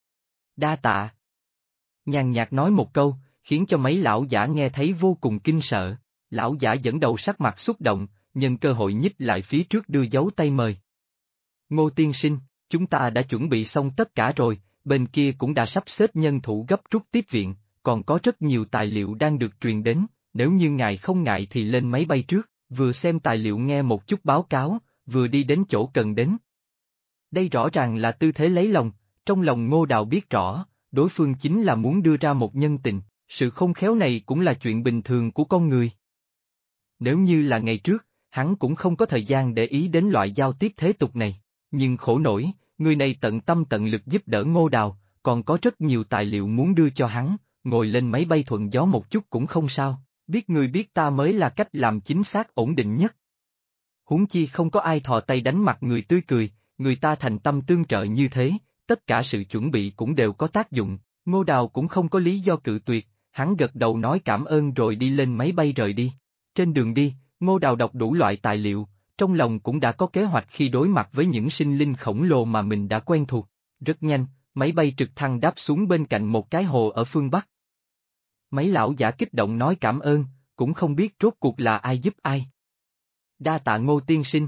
[SPEAKER 1] Đa tạ. Nhàn nhạt nói một câu, khiến cho mấy lão giả nghe thấy vô cùng kinh sợ. Lão giả dẫn đầu sắc mặt xúc động, nhân cơ hội nhích lại phía trước đưa dấu tay mời. Ngô tiên sinh, chúng ta đã chuẩn bị xong tất cả rồi, bên kia cũng đã sắp xếp nhân thủ gấp rút tiếp viện, còn có rất nhiều tài liệu đang được truyền đến, nếu như ngài không ngại thì lên máy bay trước, vừa xem tài liệu nghe một chút báo cáo, vừa đi đến chỗ cần đến. Đây rõ ràng là tư thế lấy lòng, trong lòng Ngô Đào biết rõ, đối phương chính là muốn đưa ra một nhân tình, sự khôn khéo này cũng là chuyện bình thường của con người. Nếu như là ngày trước, hắn cũng không có thời gian để ý đến loại giao tiếp thế tục này. Nhưng khổ nổi, người này tận tâm tận lực giúp đỡ Ngô Đào, còn có rất nhiều tài liệu muốn đưa cho hắn, ngồi lên máy bay thuận gió một chút cũng không sao, biết người biết ta mới là cách làm chính xác ổn định nhất. Huống chi không có ai thò tay đánh mặt người tươi cười, người ta thành tâm tương trợ như thế, tất cả sự chuẩn bị cũng đều có tác dụng, Ngô Đào cũng không có lý do cự tuyệt, hắn gật đầu nói cảm ơn rồi đi lên máy bay rời đi. Trên đường đi, Ngô Đào đọc đủ loại tài liệu, trong lòng cũng đã có kế hoạch khi đối mặt với những sinh linh khổng lồ mà mình đã quen thuộc. Rất nhanh, máy bay trực thăng đáp xuống bên cạnh một cái hồ ở phương Bắc. Mấy lão giả kích động nói cảm ơn, cũng không biết rốt cuộc là ai giúp ai. Đa tạ Ngô tiên sinh.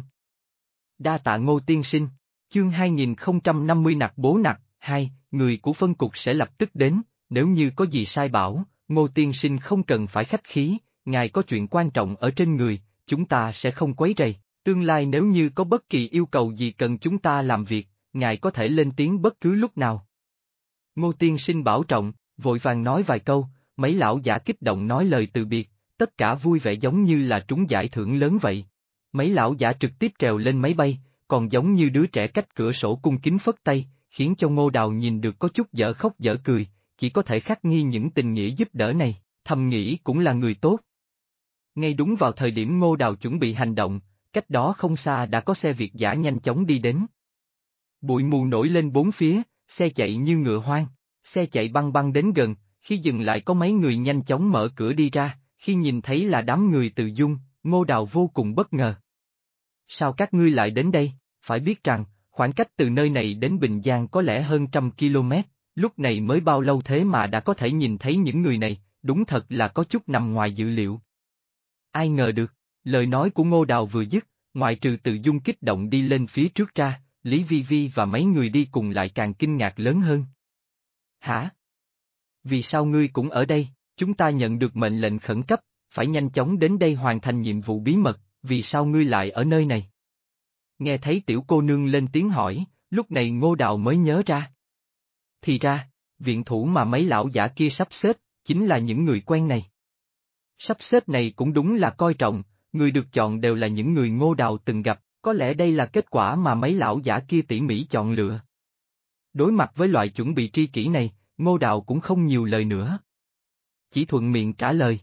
[SPEAKER 1] Đa tạ Ngô tiên sinh. Chương 2050 nặc bố nặc, 2, người của phân cục sẽ lập tức đến, nếu như có gì sai bảo, Ngô tiên sinh không cần phải khách khí, ngài có chuyện quan trọng ở trên người, chúng ta sẽ không quấy rầy, tương lai nếu như có bất kỳ yêu cầu gì cần chúng ta làm việc, ngài có thể lên tiếng bất cứ lúc nào. Ngô tiên sinh bảo trọng, vội vàng nói vài câu, mấy lão giả kích động nói lời từ biệt, tất cả vui vẻ giống như là trúng giải thưởng lớn vậy. Mấy lão giả trực tiếp trèo lên máy bay, còn giống như đứa trẻ cách cửa sổ cung kính phất tay, khiến cho Ngô Đào nhìn được có chút dở khóc dở cười, chỉ có thể khắc ghi những tình nghĩa giúp đỡ này, thầm nghĩ cũng là người tốt. Ngay đúng vào thời điểm Ngô Đào chuẩn bị hành động, cách đó không xa đã có xe Việt dã nhanh chóng đi đến. Bụi mù nổi lên bốn phía, xe chạy như ngựa hoang, xe chạy băng băng đến gần, khi dừng lại có mấy người nhanh chóng mở cửa đi ra, khi nhìn thấy là đám người Từ Dung, Ngô Đào vô cùng bất ngờ. Sao các ngươi lại đến đây? Phải biết rằng, khoảng cách từ nơi này đến Bình Giang có lẽ hơn 100 km, lúc này mới bao lâu thế mà đã có thể nhìn thấy những người này, đúng thật là có chút nằm ngoài dự liệu. Ai ngờ được, lời nói của Ngô Đào vừa dứt, ngoại trừ Từ Dung kích động đi lên phía trước ra, Lý Vi Vi và mấy người đi cùng lại càng kinh ngạc lớn hơn. Hả? Vì sao ngươi cũng ở đây? Chúng ta nhận được mệnh lệnh khẩn cấp, phải nhanh chóng đến đây hoàn thành nhiệm vụ bí mật, vì sao ngươi lại ở nơi này? Nghe thấy tiểu cô nương lên tiếng hỏi, lúc này Ngô Đào mới nhớ ra. Thì ra, viện thủ mà mấy lão giả kia sắp xếp, chính là những người quen này. Sắp xếp này cũng đúng là coi trọng, người được chọn đều là những người Ngô Đào từng gặp, có lẽ đây là kết quả mà mấy lão giả kia tỉ mỉ chọn lựa. Đối mặt với loại chuẩn bị tri kỷ này, Ngô Đào cũng không nhiều lời nữa. Chỉ thuận miệng trả lời.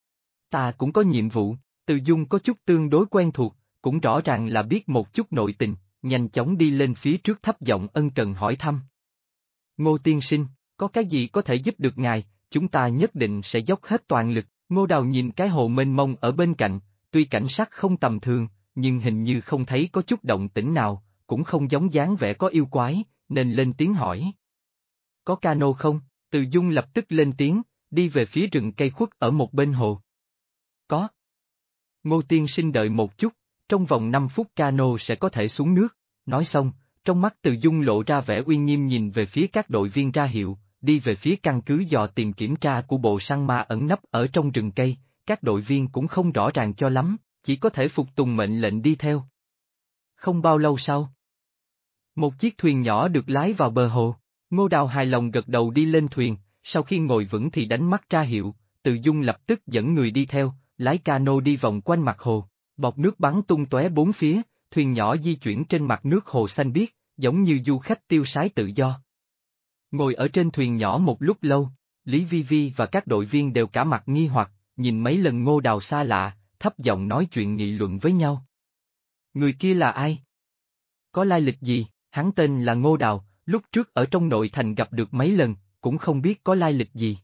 [SPEAKER 1] Ta cũng có nhiệm vụ, Từ Dung có chút tương đối quen thuộc, cũng rõ ràng là biết một chút nội tình, nhanh chóng đi lên phía trước thấp giọng ân cần hỏi thăm. Ngô tiên sinh, có cái gì có thể giúp được ngài, chúng ta nhất định sẽ dốc hết toàn lực. Ngô Đào nhìn cái hồ mênh mông ở bên cạnh, tuy cảnh sắc không tầm thường, nhưng hình như không thấy có chút động tĩnh nào, cũng không giống dáng vẻ có yêu quái, nên lên tiếng hỏi. Có cano không? Từ Dung lập tức lên tiếng, đi về phía rừng cây khuất ở một bên hồ. Có. Ngô tiên sinh đợi một chút, trong vòng 5 phút cano sẽ có thể xuống nước. Nói xong, trong mắt Từ Dung lộ ra vẻ uy nghiêm nhìn về phía các đội viên ra hiệu, đi về phía căn cứ dò tìm kiểm tra của bộ săn ma ẩn nấp ở trong rừng cây, các đội viên cũng không rõ ràng cho lắm, chỉ có thể phục tùng mệnh lệnh đi theo. Không bao lâu sau, một chiếc thuyền nhỏ được lái vào bờ hồ, Ngô Đào hài lòng gật đầu đi lên thuyền, sau khi ngồi vững thì đánh mắt ra hiệu, Từ Dung lập tức dẫn người đi theo, lái cano đi vòng quanh mặt hồ, bọt nước bắn tung tóe bốn phía, thuyền nhỏ di chuyển trên mặt nước hồ xanh biếc, giống như du khách tiêu sái tự do. Ngồi ở trên thuyền nhỏ một lúc lâu, Lý Vi Vi và các đội viên đều cả mặt nghi hoặc, nhìn mấy lần Ngô Đào xa lạ, thấp giọng nói chuyện nghị luận với nhau. Người kia là ai? Có lai lịch gì? Hắn tên là Ngô Đào, lúc trước ở trong nội thành gặp được mấy lần, cũng không biết có lai lịch gì.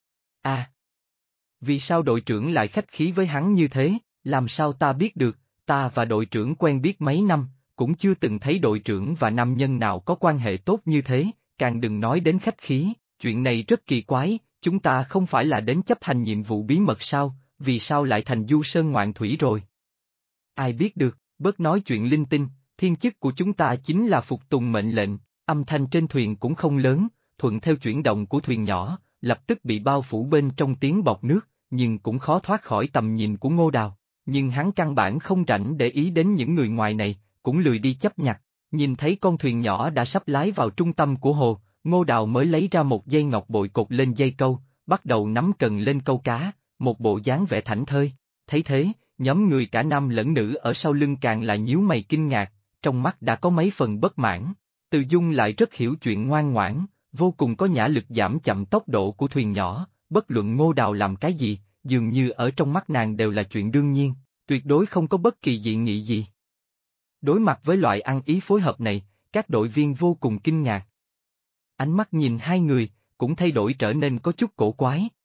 [SPEAKER 1] À! Vì sao đội trưởng lại khách khí với hắn như thế, làm sao ta biết được, ta và đội trưởng quen biết mấy năm, cũng chưa từng thấy đội trưởng và nam nhân nào có quan hệ tốt như thế, càng đừng nói đến khách khí, chuyện này rất kỳ quái, chúng ta không phải là đến chấp hành nhiệm vụ bí mật sao, vì sao lại thành du sơn ngoạn thủy rồi? Ai biết được, bớt nói chuyện linh tinh, thiên chức của chúng ta chính là phục tùng mệnh lệnh, âm thanh trên thuyền cũng không lớn, thuận theo chuyển động của thuyền nhỏ, lập tức bị bao phủ bên trong tiếng bọt nước, nhưng cũng khó thoát khỏi tầm nhìn của Ngô Đào, nhưng hắn căn bản không rảnh để ý đến những người ngoài này, cũng lười đi chấp nhặt, nhìn thấy con thuyền nhỏ đã sắp lái vào trung tâm của hồ, Ngô Đào mới lấy ra một dây ngọc bội cột lên dây câu, bắt đầu nắm cần lên câu cá, một bộ dáng vẻ thảnh thơi, thấy thế, Nhóm người cả nam lẫn nữ ở sau lưng càng là nhíu mày kinh ngạc, trong mắt đã có mấy phần bất mãn. Từ Dung lại rất hiểu chuyện ngoan ngoãn, vô cùng có nhã lực giảm chậm tốc độ của thuyền nhỏ, bất luận Ngô Đào làm cái gì, dường như ở trong mắt nàng đều là chuyện đương nhiên, tuyệt đối không có bất kỳ dị nghị gì. Đối mặt với loại ăn ý phối hợp này, các đội viên vô cùng kinh ngạc. Ánh mắt nhìn hai người, cũng thay đổi trở nên có chút cổ quái.